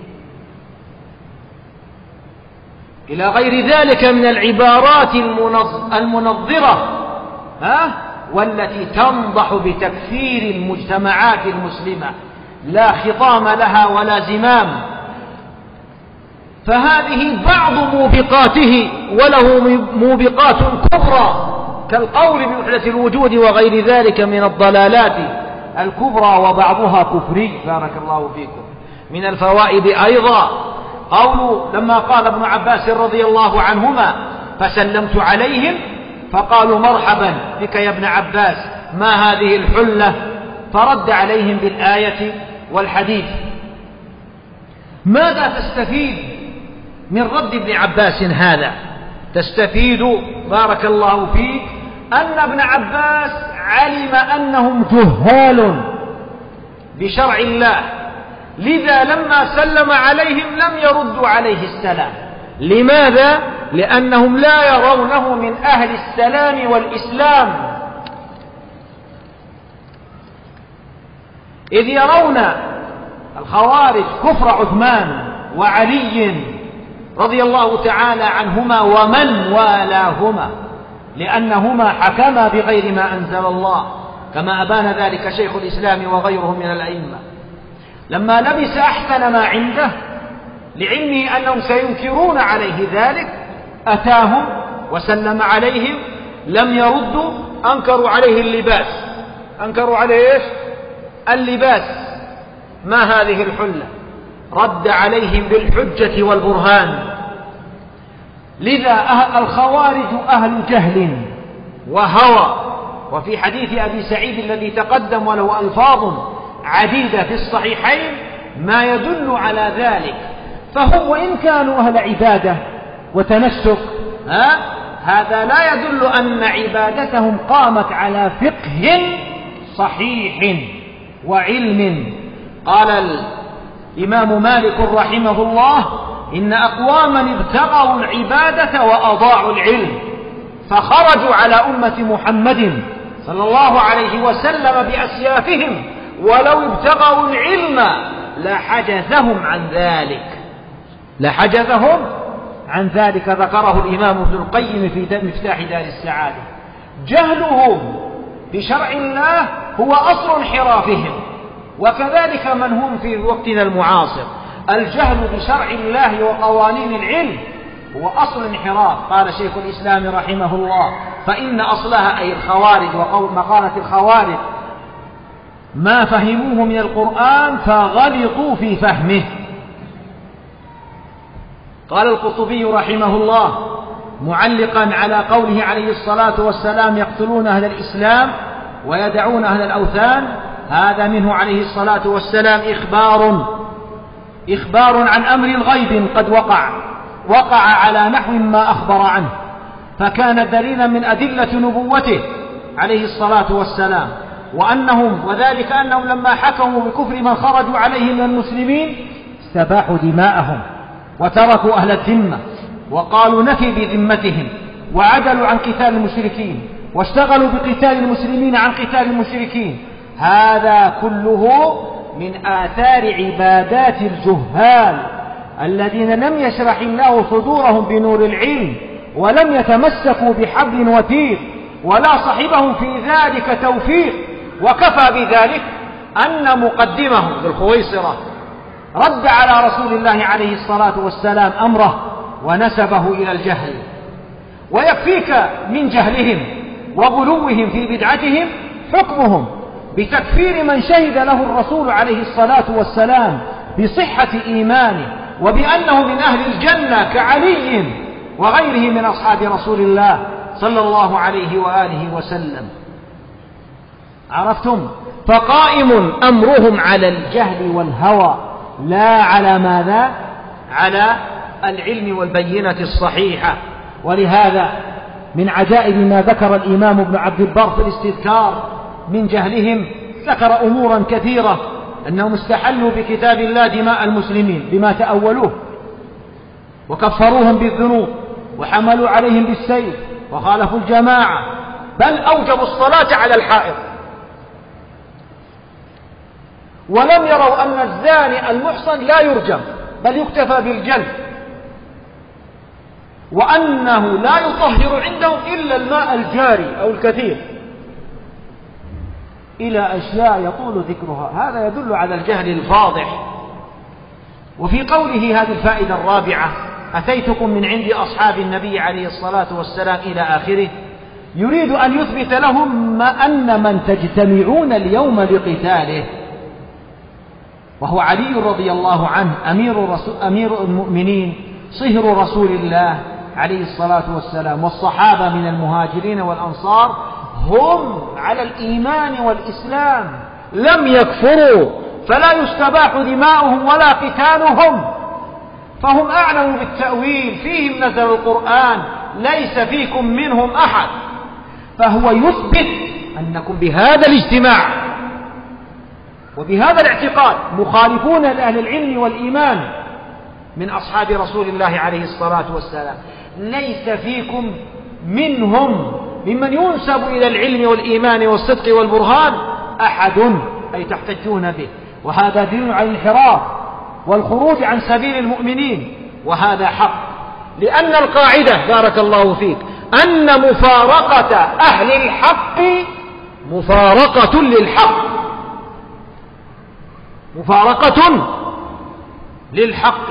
إلى غير ذلك من العبارات المنظرة والتي تنضح بتكفير المجتمعات المسلمة لا خطام لها ولا زمام. فهذه بعض موبقاته، وله موبقات كبرى كالقول بوحدة الوجود وغير ذلك من الضلالات الكبرى، وبعضها كفري. بارك الله فيكم. من الفوائد أيضا قول لما قال ابن عباس رضي الله عنهما: فسلمت عليهم فقالوا: مرحبا بك يا ابن عباس، ما هذه الحلة؟ فرد عليهم بالآية والحديث. ماذا تستفيد من رد ابن عباس هذا؟ تستفيد بارك الله فيك أن ابن عباس علم أنهم جهال بشرع الله، لذا لما سلم عليهم لم يردوا عليه السلام. لماذا؟ لأنهم لا يرونه من أهل السلام والإسلام، إذ يرون الخوارج كفر عثمان وعلي رضي الله تعالى عنهما ومن والاهما، لأنهما حكما بغير ما أنزل الله، كما أبان ذلك شيخ الإسلام وغيره من الأئمة. لما لبس أحسن ما عنده لعلمه أنهم سينكرون عليه ذلك، أتاهم وسلم عليهم، لم يردوا، أنكروا عليه اللباس. أنكروا عليه إيش؟ اللباس. ما هذه الحلة؟ رد عليهم بالحجة والبرهان. لذا الخوارج أهل جهل وهوى. وفي حديث أبي سعيد الذي تقدم وله ألفاظ عديدة في الصحيحين ما يدل على ذلك. فهم وإن كانوا أهل عبادة وتنسك، هذا لا يدل أن عبادتهم قامت على فقه صحيح وعلم. قال الإمام مالك رحمه الله: إن أقواما ابتغوا العبادة وأضاعوا العلم، فخرجوا على أمة محمد صلى الله عليه وسلم بأسيافهم، ولو ابتغوا العلم لحجزهم عن ذلك. لحجزهم عن ذلك. ذكره الإمام ابن القيم في مفتاح دار السعادة. جهلهم بشرع الله هو أصل انحرافهم، وكذلك من هم في وقتنا المعاصر. الجهل بشرع الله وقوانين العلم هو أصل انحراف. قال شيخ الإسلام رحمه الله: فإن أصلها أي الخوارج ومقالة الخوارج ما فهموه من القرآن فغلطوا في فهمه. قال القرطبي رحمه الله معلقا على قوله عليه الصلاة والسلام: يقتلون أهل الإسلام ويدعون أهل الأوثان، هذا منه عليه الصلاة والسلام إخبار عن أمر غيب قد وقع على نحو ما أخبر عنه، فكان دليلا من أدلة نبوته عليه الصلاة والسلام. وذلك أنهم لما حكموا بكفر من خرجوا عليه من المسلمين استباحوا دماءهم وتركوا أهل الذمة، وقالوا نفي بذمتهم، وعدلوا عن قتال المشركين، واشتغلوا بقتال المسلمين عن قتال المشركين. هذا كله من آثار عبادات الجهال الذين لم يشرح الله صدورهم بنور العلم، ولم يتمسكوا بحبل وتير، ولا صحبهم في ذلك توفيق. وكفى بذلك أن مقدمهم ذو الخويصرة رد على رسول الله عليه الصلاة والسلام أمره ونسبه إلى الجهل. ويكفيك من جهلهم وغلوهم في بدعتهم حكمهم بتكفير من شهد له الرسول عليه الصلاة والسلام بصحة إيمانه وبأنه من أهل الجنة كعلي وغيره من أصحاب رسول الله صلى الله عليه وآله وسلم. عرفتم؟ فقائم أمرهم على الجهل والهوى، لا على ماذا؟ على العلم والبينة الصحيحة. ولهذا من عجائب ما ذكر الإمام ابن عبد البر في الاستذكار من جهلهم، ذكر أمورا كثيرة، أنهم استحلوا بكتاب الله دماء المسلمين بما تأولوه، وكفروهم بالذنوب، وحملوا عليهم بالسيف، وخالفوا الجماعة، بل أوجبوا الصلاة على الحائض، ولم يروا أن الزاني المحصن لا يرجم بل يكتفى بالجلد، وأنه لا يطهر عندهم إلا الماء الجاري أو الكثير، إلى أشياء يطول ذكرها. هذا يدل على الجهل الفاضح. وفي قوله هذه الفائدة الرابعة: أتيتكم من عند أصحاب النبي عليه الصلاة والسلام إلى آخره، يريد أن يثبت لهم أن من تجتمعون اليوم لقتاله وهو علي رضي الله عنه أمير المؤمنين صهر رسول الله عليه الصلاة والسلام، والصحابة من المهاجرين والأنصار هم على الإيمان والإسلام لم يكفروا، فلا يستباح دماؤهم ولا قتالهم، فهم أعلم بالتأويل، فيهم نزل القرآن ليس فيكم منهم أحد، فهو يثبت أنكم بهذا الاجتماع وبهذا الاعتقاد مخالفون لأهل العلم والإيمان من أصحاب رسول الله عليه الصلاة والسلام، ليس فيكم منهم ممن ينسب إلى العلم والإيمان والصدق والبرهان أحد، أي تحتجون به، وهذا دين على الانحراف والخروج عن سبيل المؤمنين، وهذا حق، لأن القاعدة بارك الله فيك أن مفارقة أهل الحق مفارقة للحق، مفارقة للحق.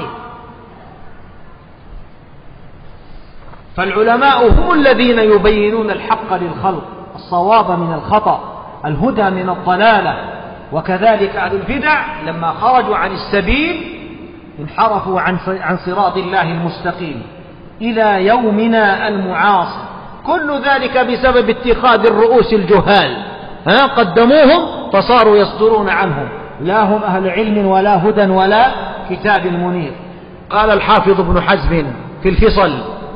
فالعلماء هم الذين يبينون الحق للخلق، الصواب من الخطأ، الهدى من الضلالة، وكذلك أهل البدع لما خرجوا عن السبيل انحرفوا عن صراط الله المستقيم إلى يومنا المعاصر، كل ذلك بسبب اتخاذ الرؤوس الجهال، قدموهم فصاروا يصدرون عنهم، لا هم أهل علم ولا هدى ولا كتاب منير. قال الحافظ ابن حزم في الفصل: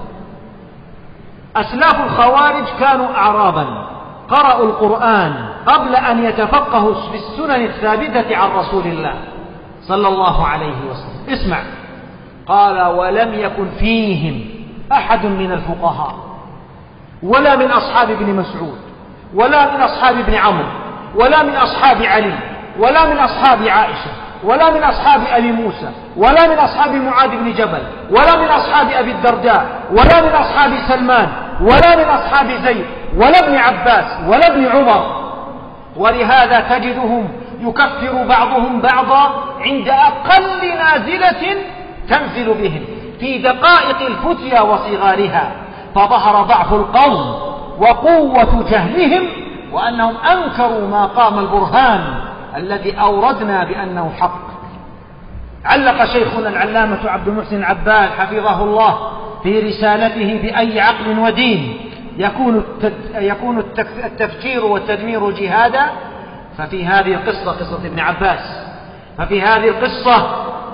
أسلاف الخوارج كانوا أعرابا قرأوا القرآن قبل أن يتفقهوا في السنن الثابتة عن رسول الله صلى الله عليه وسلم. اسمع، قال: ولم يكن فيهم أحد من الفقهاء ولا من أصحاب ابن مسعود ولا من أصحاب ابن عمرو ولا من أصحاب علي ولا من أصحاب عائشة ولا من أصحاب أبي موسى ولا من أصحاب معاذ بن جبل ولا من أصحاب أبي الدرداء ولا من أصحاب سلمان ولا من أصحاب زيد ولا ابن عباس ولا ابن عمر، ولهذا تجدهم يكفر بعضهم بعضا عند أقل نازلة تنزل بهم في دقائق الفتيا وصغارها، فظهر ضعف القوم وقوة جهلهم، وأنهم أنكروا ما قام البرهان الذي أوردنا بأنه حق. علق شيخنا العلامة عبد المحسن العباد حفظه الله في رسالته: بأي عقل ودين يكون التفجير والتدمير جهادا؟ ففي هذه القصة، قصة ابن عباس، ففي هذه القصة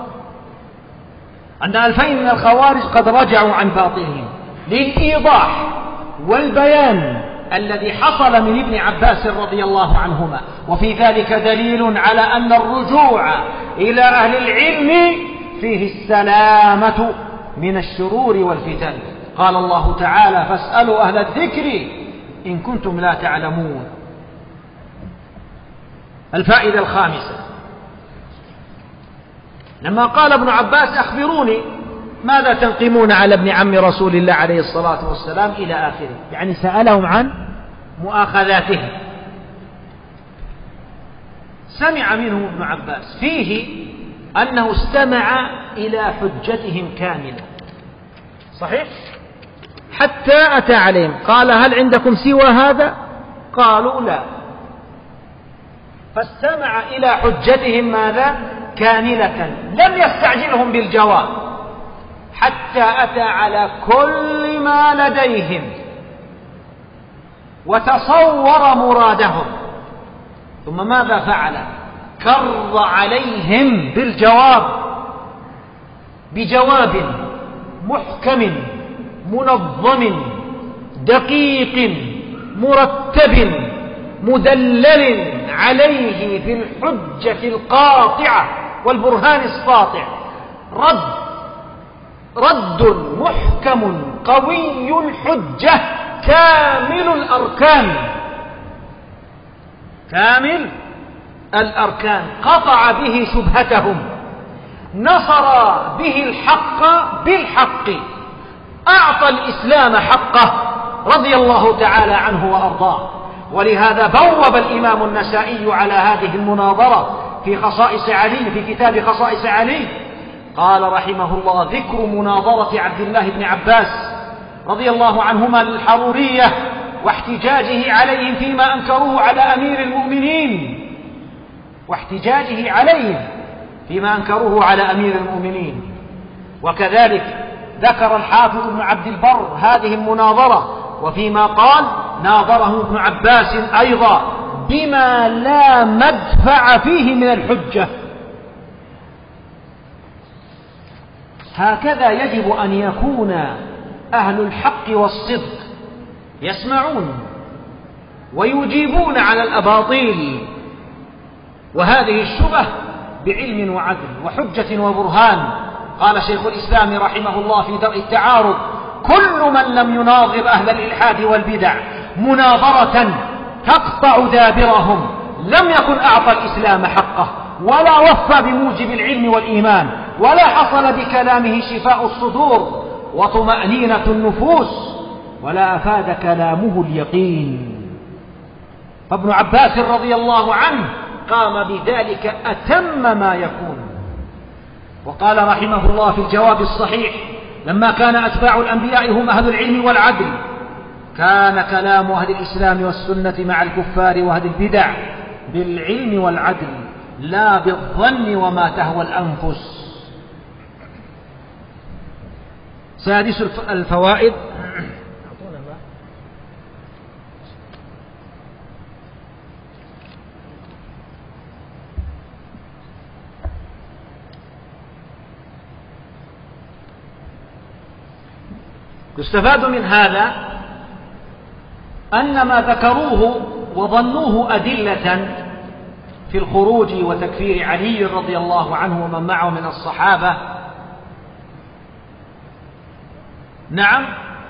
أن 2000 من الخوارج قد رجعوا عن باطلهم للإيضاح والبيان الذي حصل من ابن عباس رضي الله عنهما، وفي ذلك دليل على أن الرجوع إلى أهل العلم فيه السلامة من الشرور والفتن. قال الله تعالى: فاسألوا أهل الذكر إن كنتم لا تعلمون. الفائدة الخامسة: لما قال ابن عباس: أخبروني ماذا تنقمون على ابن عم رسول الله عليه الصلاة والسلام إلى آخره، يعني سألهم عن مؤاخذاتهم. سمع منه ابن عباس فيه أنه استمع إلى حجتهم كاملة، صحيح؟ حتى أتى عليهم قال: هل عندكم سوى هذا؟ قالوا: لا. فاستمع إلى حجتهم ماذا؟ كاملة، لم يستعجلهم بالجواب حتى أتى على كل ما لديهم وتصور مرادهم، ثم ماذا فعل؟ كر عليهم بالجواب، بجواب محكم منظم دقيق مرتب مدلل عليه في الحجة القاطعة والبرهان الساطع، رد محكم قوي الحجة كامل الأركان، قطع به شبهتهم، نصر به الحق بالحق، أعطى الإسلام حقه رضي الله تعالى عنه وأرضاه. ولهذا بوب الإمام النسائي على هذه المناظرة في خصائص علي، في كتاب خصائص علي، قال رحمه الله: ذكر مناظرة عبد الله بن عباس رضي الله عنهما للحرورية واحتجاجه عليهم فيما أنكروه على أمير المؤمنين، واحتجاجه عليهم فيما أنكروه على أمير المؤمنين. وكذلك ذكر الحافظ ابن عبد البر هذه المناظرة، وفيما قال: ناظره ابن عباس أيضا بما لا مدفع فيه من الحجة. هكذا يجب أن يكون أهل الحق والصدق، يسمعون ويجيبون على الأباطيل وهذه الشبه بعلم وعدل وحجة وبرهان. قال شيخ الإسلام رحمه الله في درء التعارض: كل من لم يناظر أهل الإلحاد والبدع مناظرة تقطع دابرهم لم يكن أعطى الإسلام حقه، ولا وفى بموجب العلم والإيمان، ولا حصل بكلامه شفاء الصدور وطمأنينة النفوس، ولا أفاد كلامه اليقين. فابن عباس رضي الله عنه قام بذلك أتم ما يكون. وقال رحمه الله في الجواب الصحيح: لما كان أتباع الأنبياء هم أهل العلم والعدل، كان كلام أهل الإسلام والسنة مع الكفار وأهل البدع بالعلم والعدل لا بالظن وما تهوى الأنفس. سادس الفوائد: يستفاد من هذا أن ما ذكروه وظنوه أدلة في الخروج وتكفير علي رضي الله عنه ومن معه من الصحابة، نعم،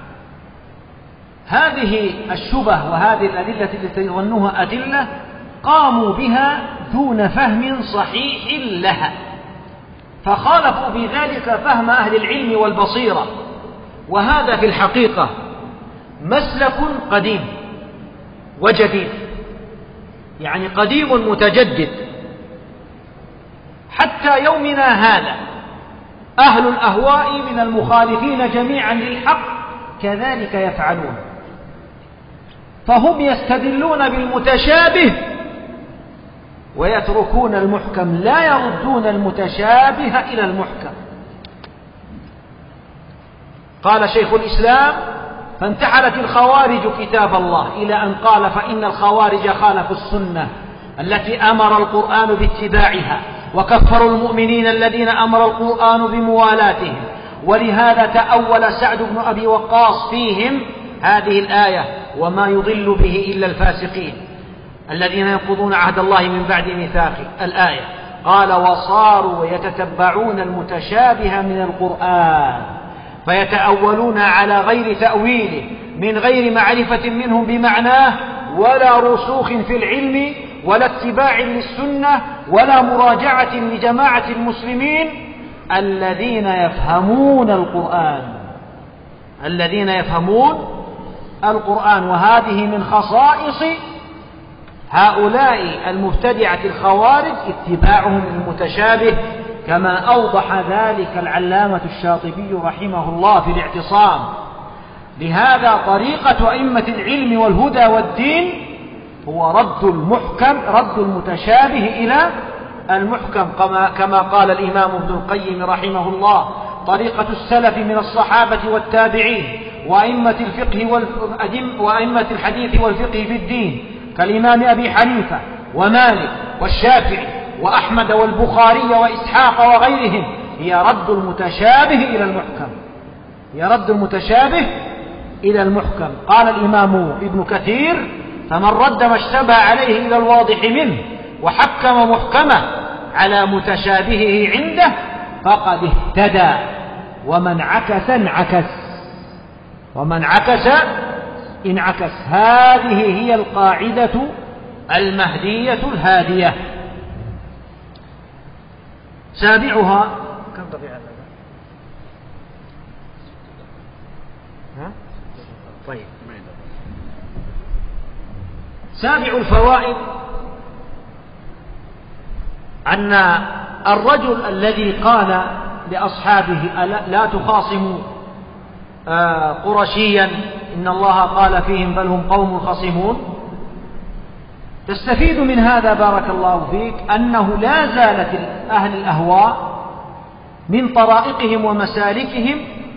هذه الشبه وهذه الأدلة التي ظنوها أدلة قاموا بها دون فهم صحيح لها، فخالفوا بذلك فهم أهل العلم والبصيرة. وهذا في الحقيقة مسلك قديم وجديد، يعني قديم متجدد حتى يومنا هذا. أهل الأهواء من المخالفين جميعا للحق كذلك يفعلون، فهم يستدلون بالمتشابه ويتركون المحكم، لا يردون المتشابه إلى المحكم. قال شيخ الإسلام: فانتحلت الخوارج كتاب الله، إلى أن قال: فإن الخوارج خالفوا السنة التي أمر القرآن باتباعها، وكفروا المؤمنين الذين أمر القرآن بموالاتهم، ولهذا تأول سعد بن أبي وقاص فيهم هذه الآية: وما يضل به إلا الفاسقين الذين ينقضون عهد الله من بعد ميثاقه، الآية. قال: وصاروا يتتبعون المتشابه من القرآن فيتأولون على غير تأويله من غير معرفة منهم بمعناه، ولا رسوخ في العلم، ولا اتباع للسنة، ولا مراجعة لجماعة المسلمين الذين يفهمون القرآن، الذين يفهمون القرآن. وهذه من خصائص هؤلاء المبتدعة الخوارج اتباعهم للمتشابه، كما أوضح ذلك العلامة الشاطبي رحمه الله في الاعتصام. لهذا طريقة أئمة العلم والهدى والدين هو رد المتشابه إلى المحكم، كما قال الإمام ابن القيم رحمه الله: طريقة السلف من الصحابة والتابعين وأئمة الحديث والفقه في الدين كالإمام أبي حنيفة ومالك والشافعي وأحمد والبخاري وإسحاق وغيرهم، هي رد المتشابه إلى المحكم، هي رد المتشابه إلى المحكم. قال الإمام ابن كثير: فمن رد ما اشتبه عليه إلى الواضح منه وحكم محكمه على متشابهه عنده فقد اهتدى، ومن عكس انعكس، ومن عكس انعكس. هذه هي القاعدة المهدية الهادية. سابعها كم طبيعة ها؟ طيب، سابع الفوائد أن الرجل الذي قال لأصحابه لا تخاصموا قرشيا إن الله قال فيهم بل هم قوم خصمون. تستفيد من هذا بارك الله فيك أنه لا زالت أهل الأهواء من طرائقهم ومسالكهم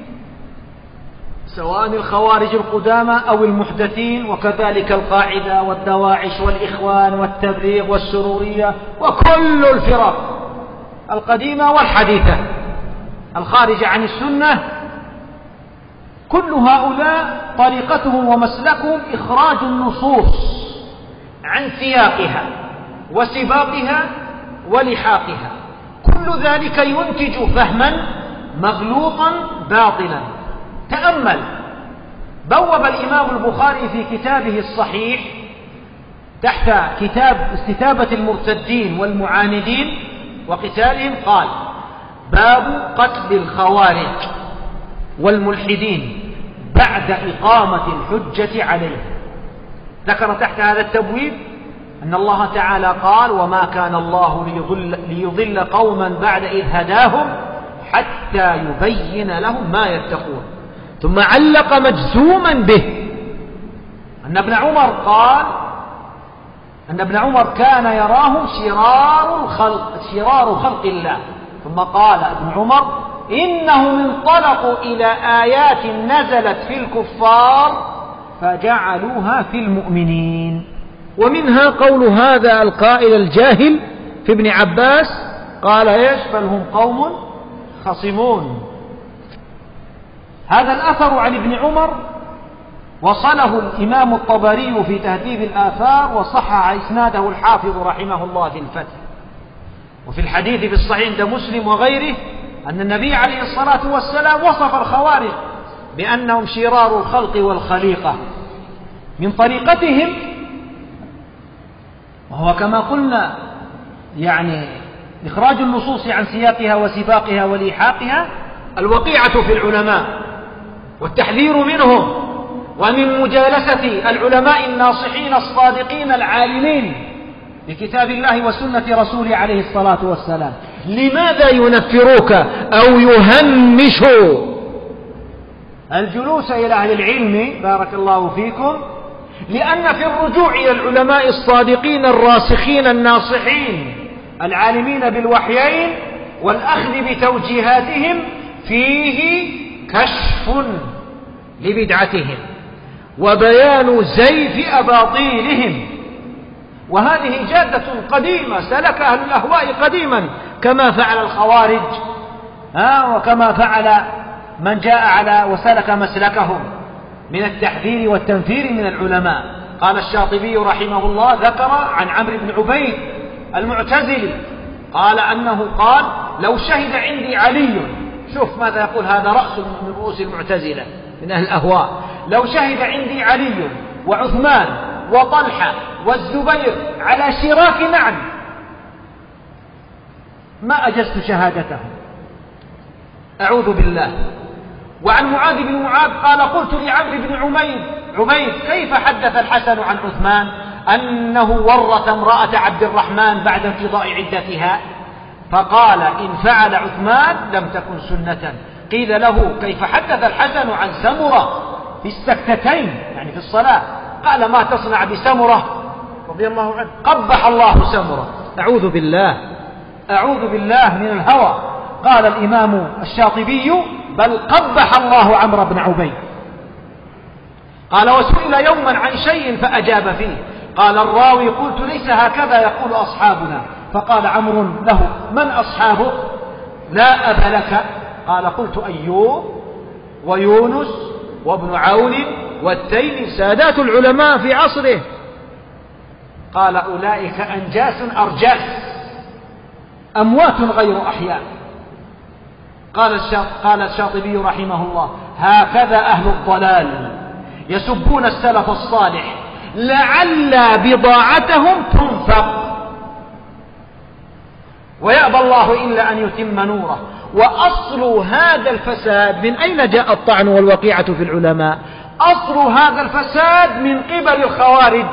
سواء الخوارج القدامى أو المحدثين، وكذلك القاعدة والدواعش والإخوان والتبليغ والسرورية وكل الفرق القديمة والحديثة الخارجة عن السنة. كل هؤلاء طريقتهم ومسلكهم إخراج النصوص عن سياقها وسباقها ولحاقها، كل ذلك ينتج فهما مغلوطا باطلا. تأمل، بوب الإمام البخاري في كتابه الصحيح تحت كتاب استتابة المرتدين والمعاندين وقتالهم قال: باب قتل الخوارج والملحدين بعد إقامة الحجة عليهم. ذكر تحت هذا التبويب أن الله تعالى قال: وما كان الله ليضل قوما بعد إذ هداهم حتى يبين لهم ما يتقون. ثم علق مجزوما به أن ابن عمر قال أن ابن عمر كان يراهم شرار خلق الله. ثم قال ابن عمر: إنهم انطلقوا إلى آيات نزلت في الكفار فجعلوها في المؤمنين. ومنها قول هذا القائل الجاهل في ابن عباس قال: ايش؟ بل هم قوم خصمون. هذا الأثر عن ابن عمر وصله الإمام الطبري في تهذيب الآثار، وصحح إسناده الحافظ رحمه الله في الفتح. وفي الحديث في الصحيح عند مسلم وغيره أن النبي عليه الصلاة والسلام وصف الخوارج بأنهم شرار الخلق والخليقة من طريقتهم، وهو كما قلنا يعني إخراج النصوص عن سياقها وسباقها ولحاقها، الوقيعة في العلماء والتحذير منهم ومن مجالسة العلماء الناصحين الصادقين العالمين بكتاب الله وسنة رسوله عليه الصلاة والسلام. لماذا ينفروك أو يهمشوا الجلوس إلى أهل العلم بارك الله فيكم؟ لأن في الرجوع إلى العلماء الصادقين الراسخين الناصحين العالمين بالوحيين والأخذ بتوجيهاتهم فيه كشف لبدعتهم وبيان زيف أباطيلهم. وهذه جادة قديمة سلك أهل الأهواء قديما، كما فعل الخوارج وكما فعل من جاء على وسلك مسلكهم من التحذير والتنفير من العلماء. قال الشاطبي رحمه الله ذكر عن عمرو بن عبيد المعتزلي قال أنه قال: لو شهد عندي علي، شوف ماذا يقول هذا رأس من رؤوس المعتزلة من أهل الأهواء، لو شهد عندي علي وعثمان وطلحة والزبير على شراك نعل ما أجزت شهادتهم، أعوذ بالله. وعن معاذ بن معاذ قال: قلت لعمرو بن عبيد كيف حدث الحسن عن عثمان أنه ورث امرأة عبد الرحمن بعد انقضاء عدتها؟ فقال: إن فعل عثمان لم تكن سنة. قيل له: كيف حدث الحسن عن سمرة في السكتتين يعني في الصلاة؟ قال: ما تصنع بسمرة رضي الله عنه؟ قبح الله سمرة. أعوذ بالله من الهوى. قال الإمام الشاطبي: بل قبح الله عمرو بن عبيد. قال: وسئل يوما عن شيء فأجاب فيه. قال الراوي: قلت: ليس هكذا يقول أصحابنا. فقال عمرو له: من أصحابه؟ لا أب لك. قال: قلت: أيوب ويونس وابن عون والتيمي، سادات العلماء في عصره. قال: أولئك أنجاس أرجاس، أموات غير أحياء. قال الشاطبي رحمه الله: هكذا أهل الضلال يسبون السلف الصالح لعل بضاعتهم تنفق، ويأبى الله إلا أن يتم نوره. وأصل هذا الفساد، من أين جاء الطعن والوقيعة في العلماء؟ أصل هذا الفساد من قبل الخوارج،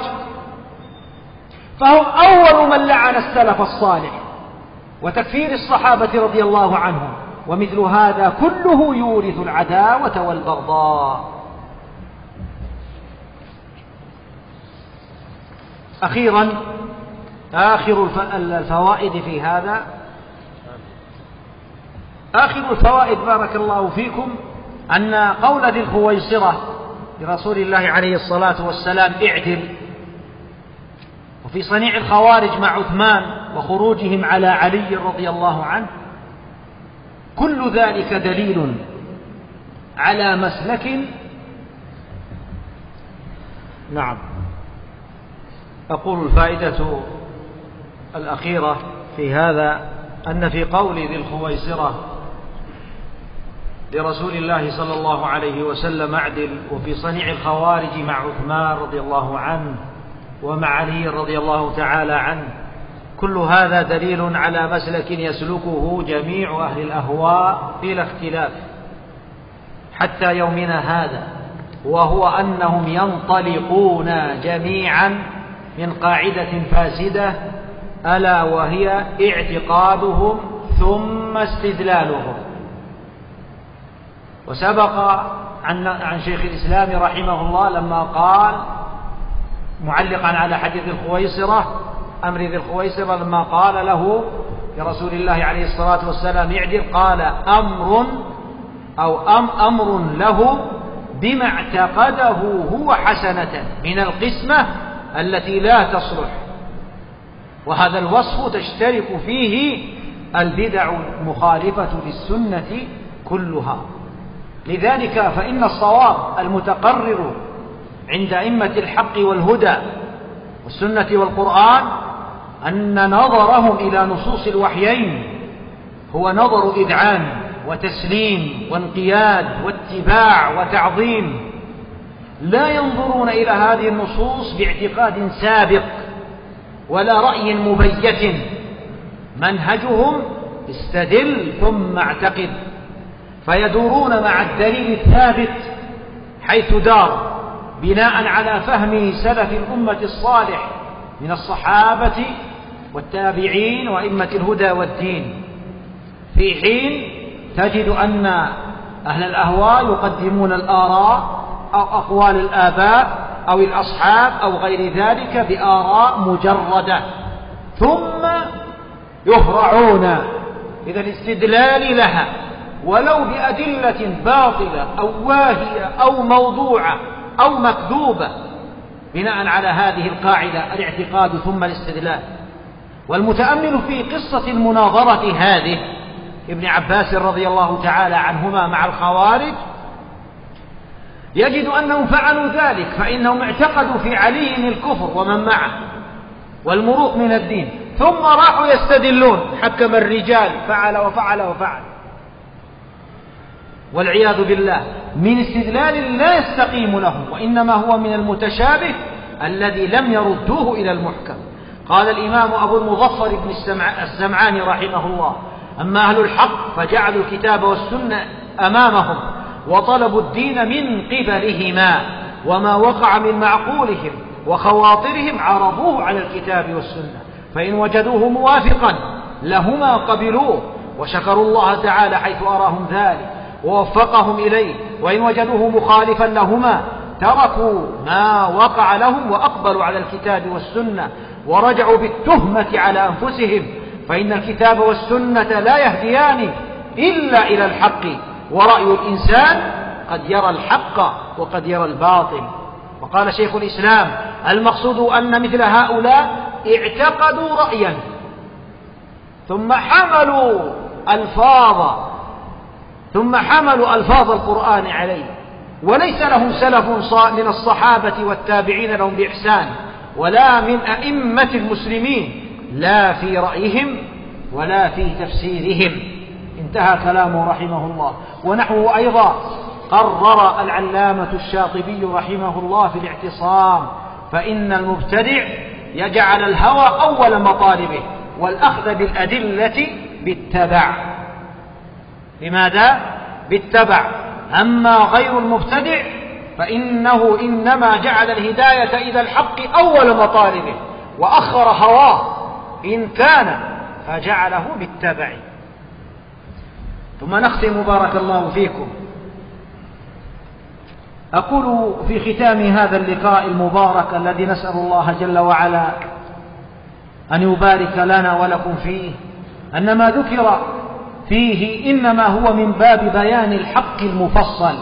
فهم أول من لعن السلف الصالح وتكفير الصحابة رضي الله عنهم ومثل هذا كله يورث العداوة والبغضاء. أخيرا آخر الفوائد في هذا، آخر الفوائد بارك الله فيكم، أن قول ذي الخويصرة لرسول الله عليه الصلاة والسلام اعدل، وفي صنيع الخوارج مع عثمان وخروجهم على علي رضي الله عنه، كل ذلك دليل على مسلك. نعم. أقول الفائدة الأخيرة في هذا أن في قول ذي الخويصرة لرسول الله صلى الله عليه وسلم اعدل، وفي صنيع الخوارج مع عثمان رضي الله عنه ومع علي رضي الله تعالى عنه، كل هذا دليل على مسلك يسلكه جميع أهل الأهواء بلا اختلاف حتى يومنا هذا، وهو أنهم ينطلقون جميعا من قاعدة فاسدة، ألا وهي اعتقادهم ثم استدلالهم. وسبق عن شيخ الإسلام رحمه الله لما قال معلقا على حديث الخويصرة، أمر ذي الخويصرة، لما قال له لرسول الله عليه الصلاة والسلام اعدل، قال أمر له بما اعتقده هو حسنة من القسمة التي لا تصلح. وهذا الوصف تشترك فيه البدع المخالفة للسنة كلها. لذلك فإن الصواب المتقرر عند أئمة الحق والهدى والسنة والقرآن أن نظرهم إلى نصوص الوحيين هو نظر إذعان وتسليم وانقياد واتباع وتعظيم، لا ينظرون إلى هذه النصوص باعتقاد سابق ولا رأي مبيت. منهجهم استدل ثم اعتقد، فيدورون مع الدليل الثابت حيث دار، بناء على فهم سلف الأمة الصالح من الصحابة والتابعين وأئمة الهدى والدين، في حين تجد أن أهل الأهواء يقدمون الآراء أو أقوال الآباء أو الأصحاب أو غير ذلك بآراء مجردة، ثم يهرعون إلى الاستدلال لها ولو بأدلة باطلة أو واهية أو موضوعة أو مكذوبة، بناء على هذه القاعدة الاعتقاد ثم الاستدلال. والمتأمل في قصة المناظرة هذه ابن عباس رضي الله تعالى عنهما مع الخوارج يجد أنهم فعلوا ذلك، فإنهم اعتقدوا في علي الكفر ومن معه والمروق من الدين، ثم راحوا يستدلون حكم الرجال فعل وفعل وفعل، والعياذ بالله، من استدلال لا يستقيم لهم، وإنما هو من المتشابه الذي لم يردوه إلى المحكم. قال الإمام أبو المظفر بن السمعاني رحمه الله: أما أهل الحق فجعلوا الكتاب والسنة أمامهم وطلبوا الدين من قبلهما، وما وقع من معقولهم وخواطرهم عرضوه على الكتاب والسنة، فإن وجدوه موافقا لهما قبلوه وشكروا الله تعالى حيث أراهم ذلك ووفقهم إليه، وإن وجدوه مخالفا لهما تركوا ما وقع لهم وأقبلوا على الكتاب والسنة ورجعوا بالتهمة على أنفسهم، فإن الكتاب والسنة لا يهديان إلا إلى الحق، ورأي الإنسان قد يرى الحق وقد يرى الباطل. وقال شيخ الإسلام: المقصود أن مثل هؤلاء اعتقدوا رأيا ثم حملوا ألفاظ القرآن عليه، وليس لهم سلف من الصحابة والتابعين لهم بإحسان ولا من أئمة المسلمين، لا في رأيهم ولا في تفسيرهم. انتهى كلامه رحمه الله. ونحوه أيضا قرر العلامة الشاطبي رحمه الله في الاعتصام: فإن المبتدع يجعل الهوى أول مطالبه والأخذ بالأدلة بالتبع. لماذا؟ بالتبع. أما غير المبتدع فإنه إنما جعل الهداية إلى الحق أول مطالبه وأخر هواه إن كان، فجعله بالتبع. ثم نختم بارك الله فيكم. أقول في ختام هذا اللقاء المبارك الذي نسأل الله جل وعلا أن يبارك لنا ولكم فيه أن ما ذكر فيه إنما هو من باب بيان الحق المفصل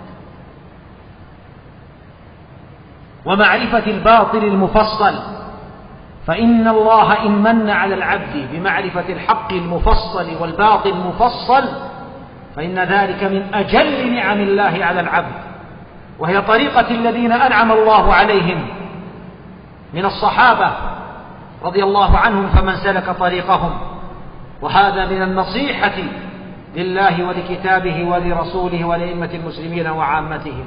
ومعرفة الباطل المفصل، فإن الله إن من على العبد بمعرفة الحق المفصل والباطل المفصل فإن ذلك من أجل نعم الله على العبد، وهي طريقة الذين أنعم الله عليهم من الصحابة رضي الله عنهم فمن سلك طريقهم. وهذا من النصيحة لله ولكتابه ولرسوله ولأئمة المسلمين وعامتهم.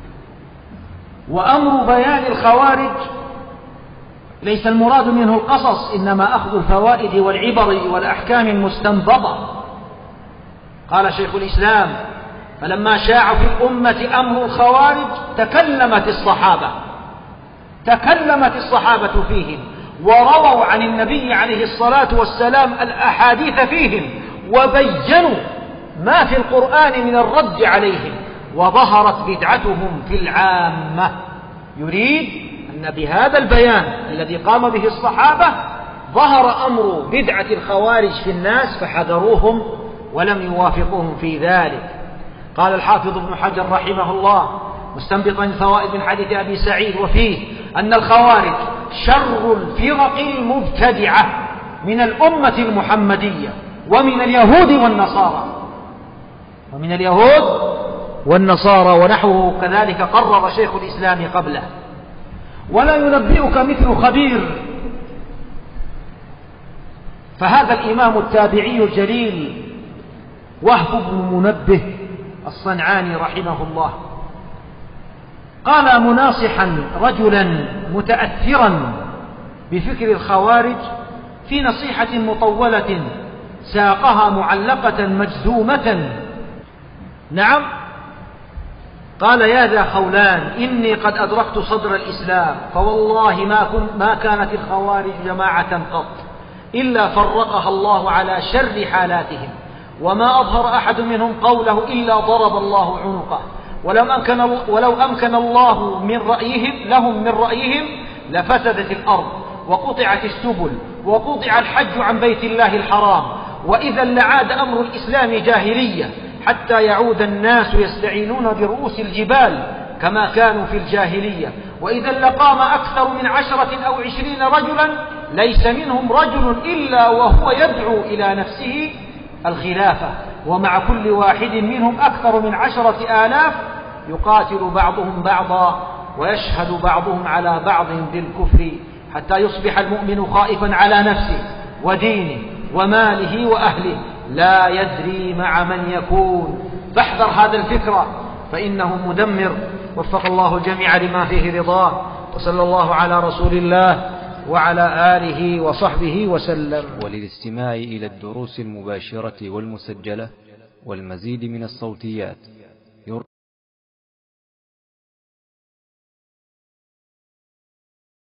وأمر بيان الخوارج ليس المراد منه القصص، إنما أخذ الفوائد والعبر والأحكام المستنبطة. قال شيخ الإسلام: فلما شاع في الأمة أمر الخوارج تكلمت الصحابة فيهم، ورووا عن النبي عليه الصلاة والسلام الأحاديث فيهم، وبينوا ما في القرآن من الرد عليهم، وظهرت بدعتهم في العامة. يريد أن بهذا البيان الذي قام به الصحابة ظهر أمر بدعة الخوارج في الناس فحذروهم ولم يوافقوهم في ذلك. قال الحافظ ابن حجر رحمه الله مستنبطا الفوائد من حديث أبي سعيد وفيه أن الخوارج شر الفرق المبتدعة من الأمة المحمدية ومن اليهود والنصارى ونحوه كذلك قرر شيخ الإسلام قبله. ولا ينبئك مثل خبير، فهذا الإمام التابعي الجليل وهب بن منبه الصنعاني رحمه الله قال مناصحا رجلا متأثرا بفكر الخوارج في نصيحة مطولة ساقها معلقة مجزومة. نعم، قال: يا ذا خولان، إني قد أدركت صدر الإسلام، فوالله ما كانت الخوارج جماعة قط إلا فرقها الله على شر حالاتهم، وما أظهر أحد منهم قوله إلا ضرب الله عنقه، ولو أمكن الله لهم من رأيهم لفسدت الأرض وقطعت السبل وقطع الحج عن بيت الله الحرام، وإذا لعاد أمر الإسلام جاهلية حتى يعود الناس يستعينون برؤوس الجبال كما كانوا في الجاهلية، وإذا لقام أكثر من 10 أو 20 رجلا ليس منهم رجل إلا وهو يدعو إلى نفسه الخلافة، ومع كل واحد منهم أكثر من 10,000 يقاتل بعضهم بعضا ويشهد بعضهم على بعض بالكفر حتى يصبح المؤمن خائفا على نفسه ودينه وماله وأهله لا يدري مع من يكون. فاحذر هذا الفكرة فإنه مدمر. وفق الله الجميع لما فيه رضاه، وصلى الله على رسول الله وعلى آله وصحبه وسلم. وللاستماع إلى الدروس المباشرة والمسجلة والمزيد من الصوتيات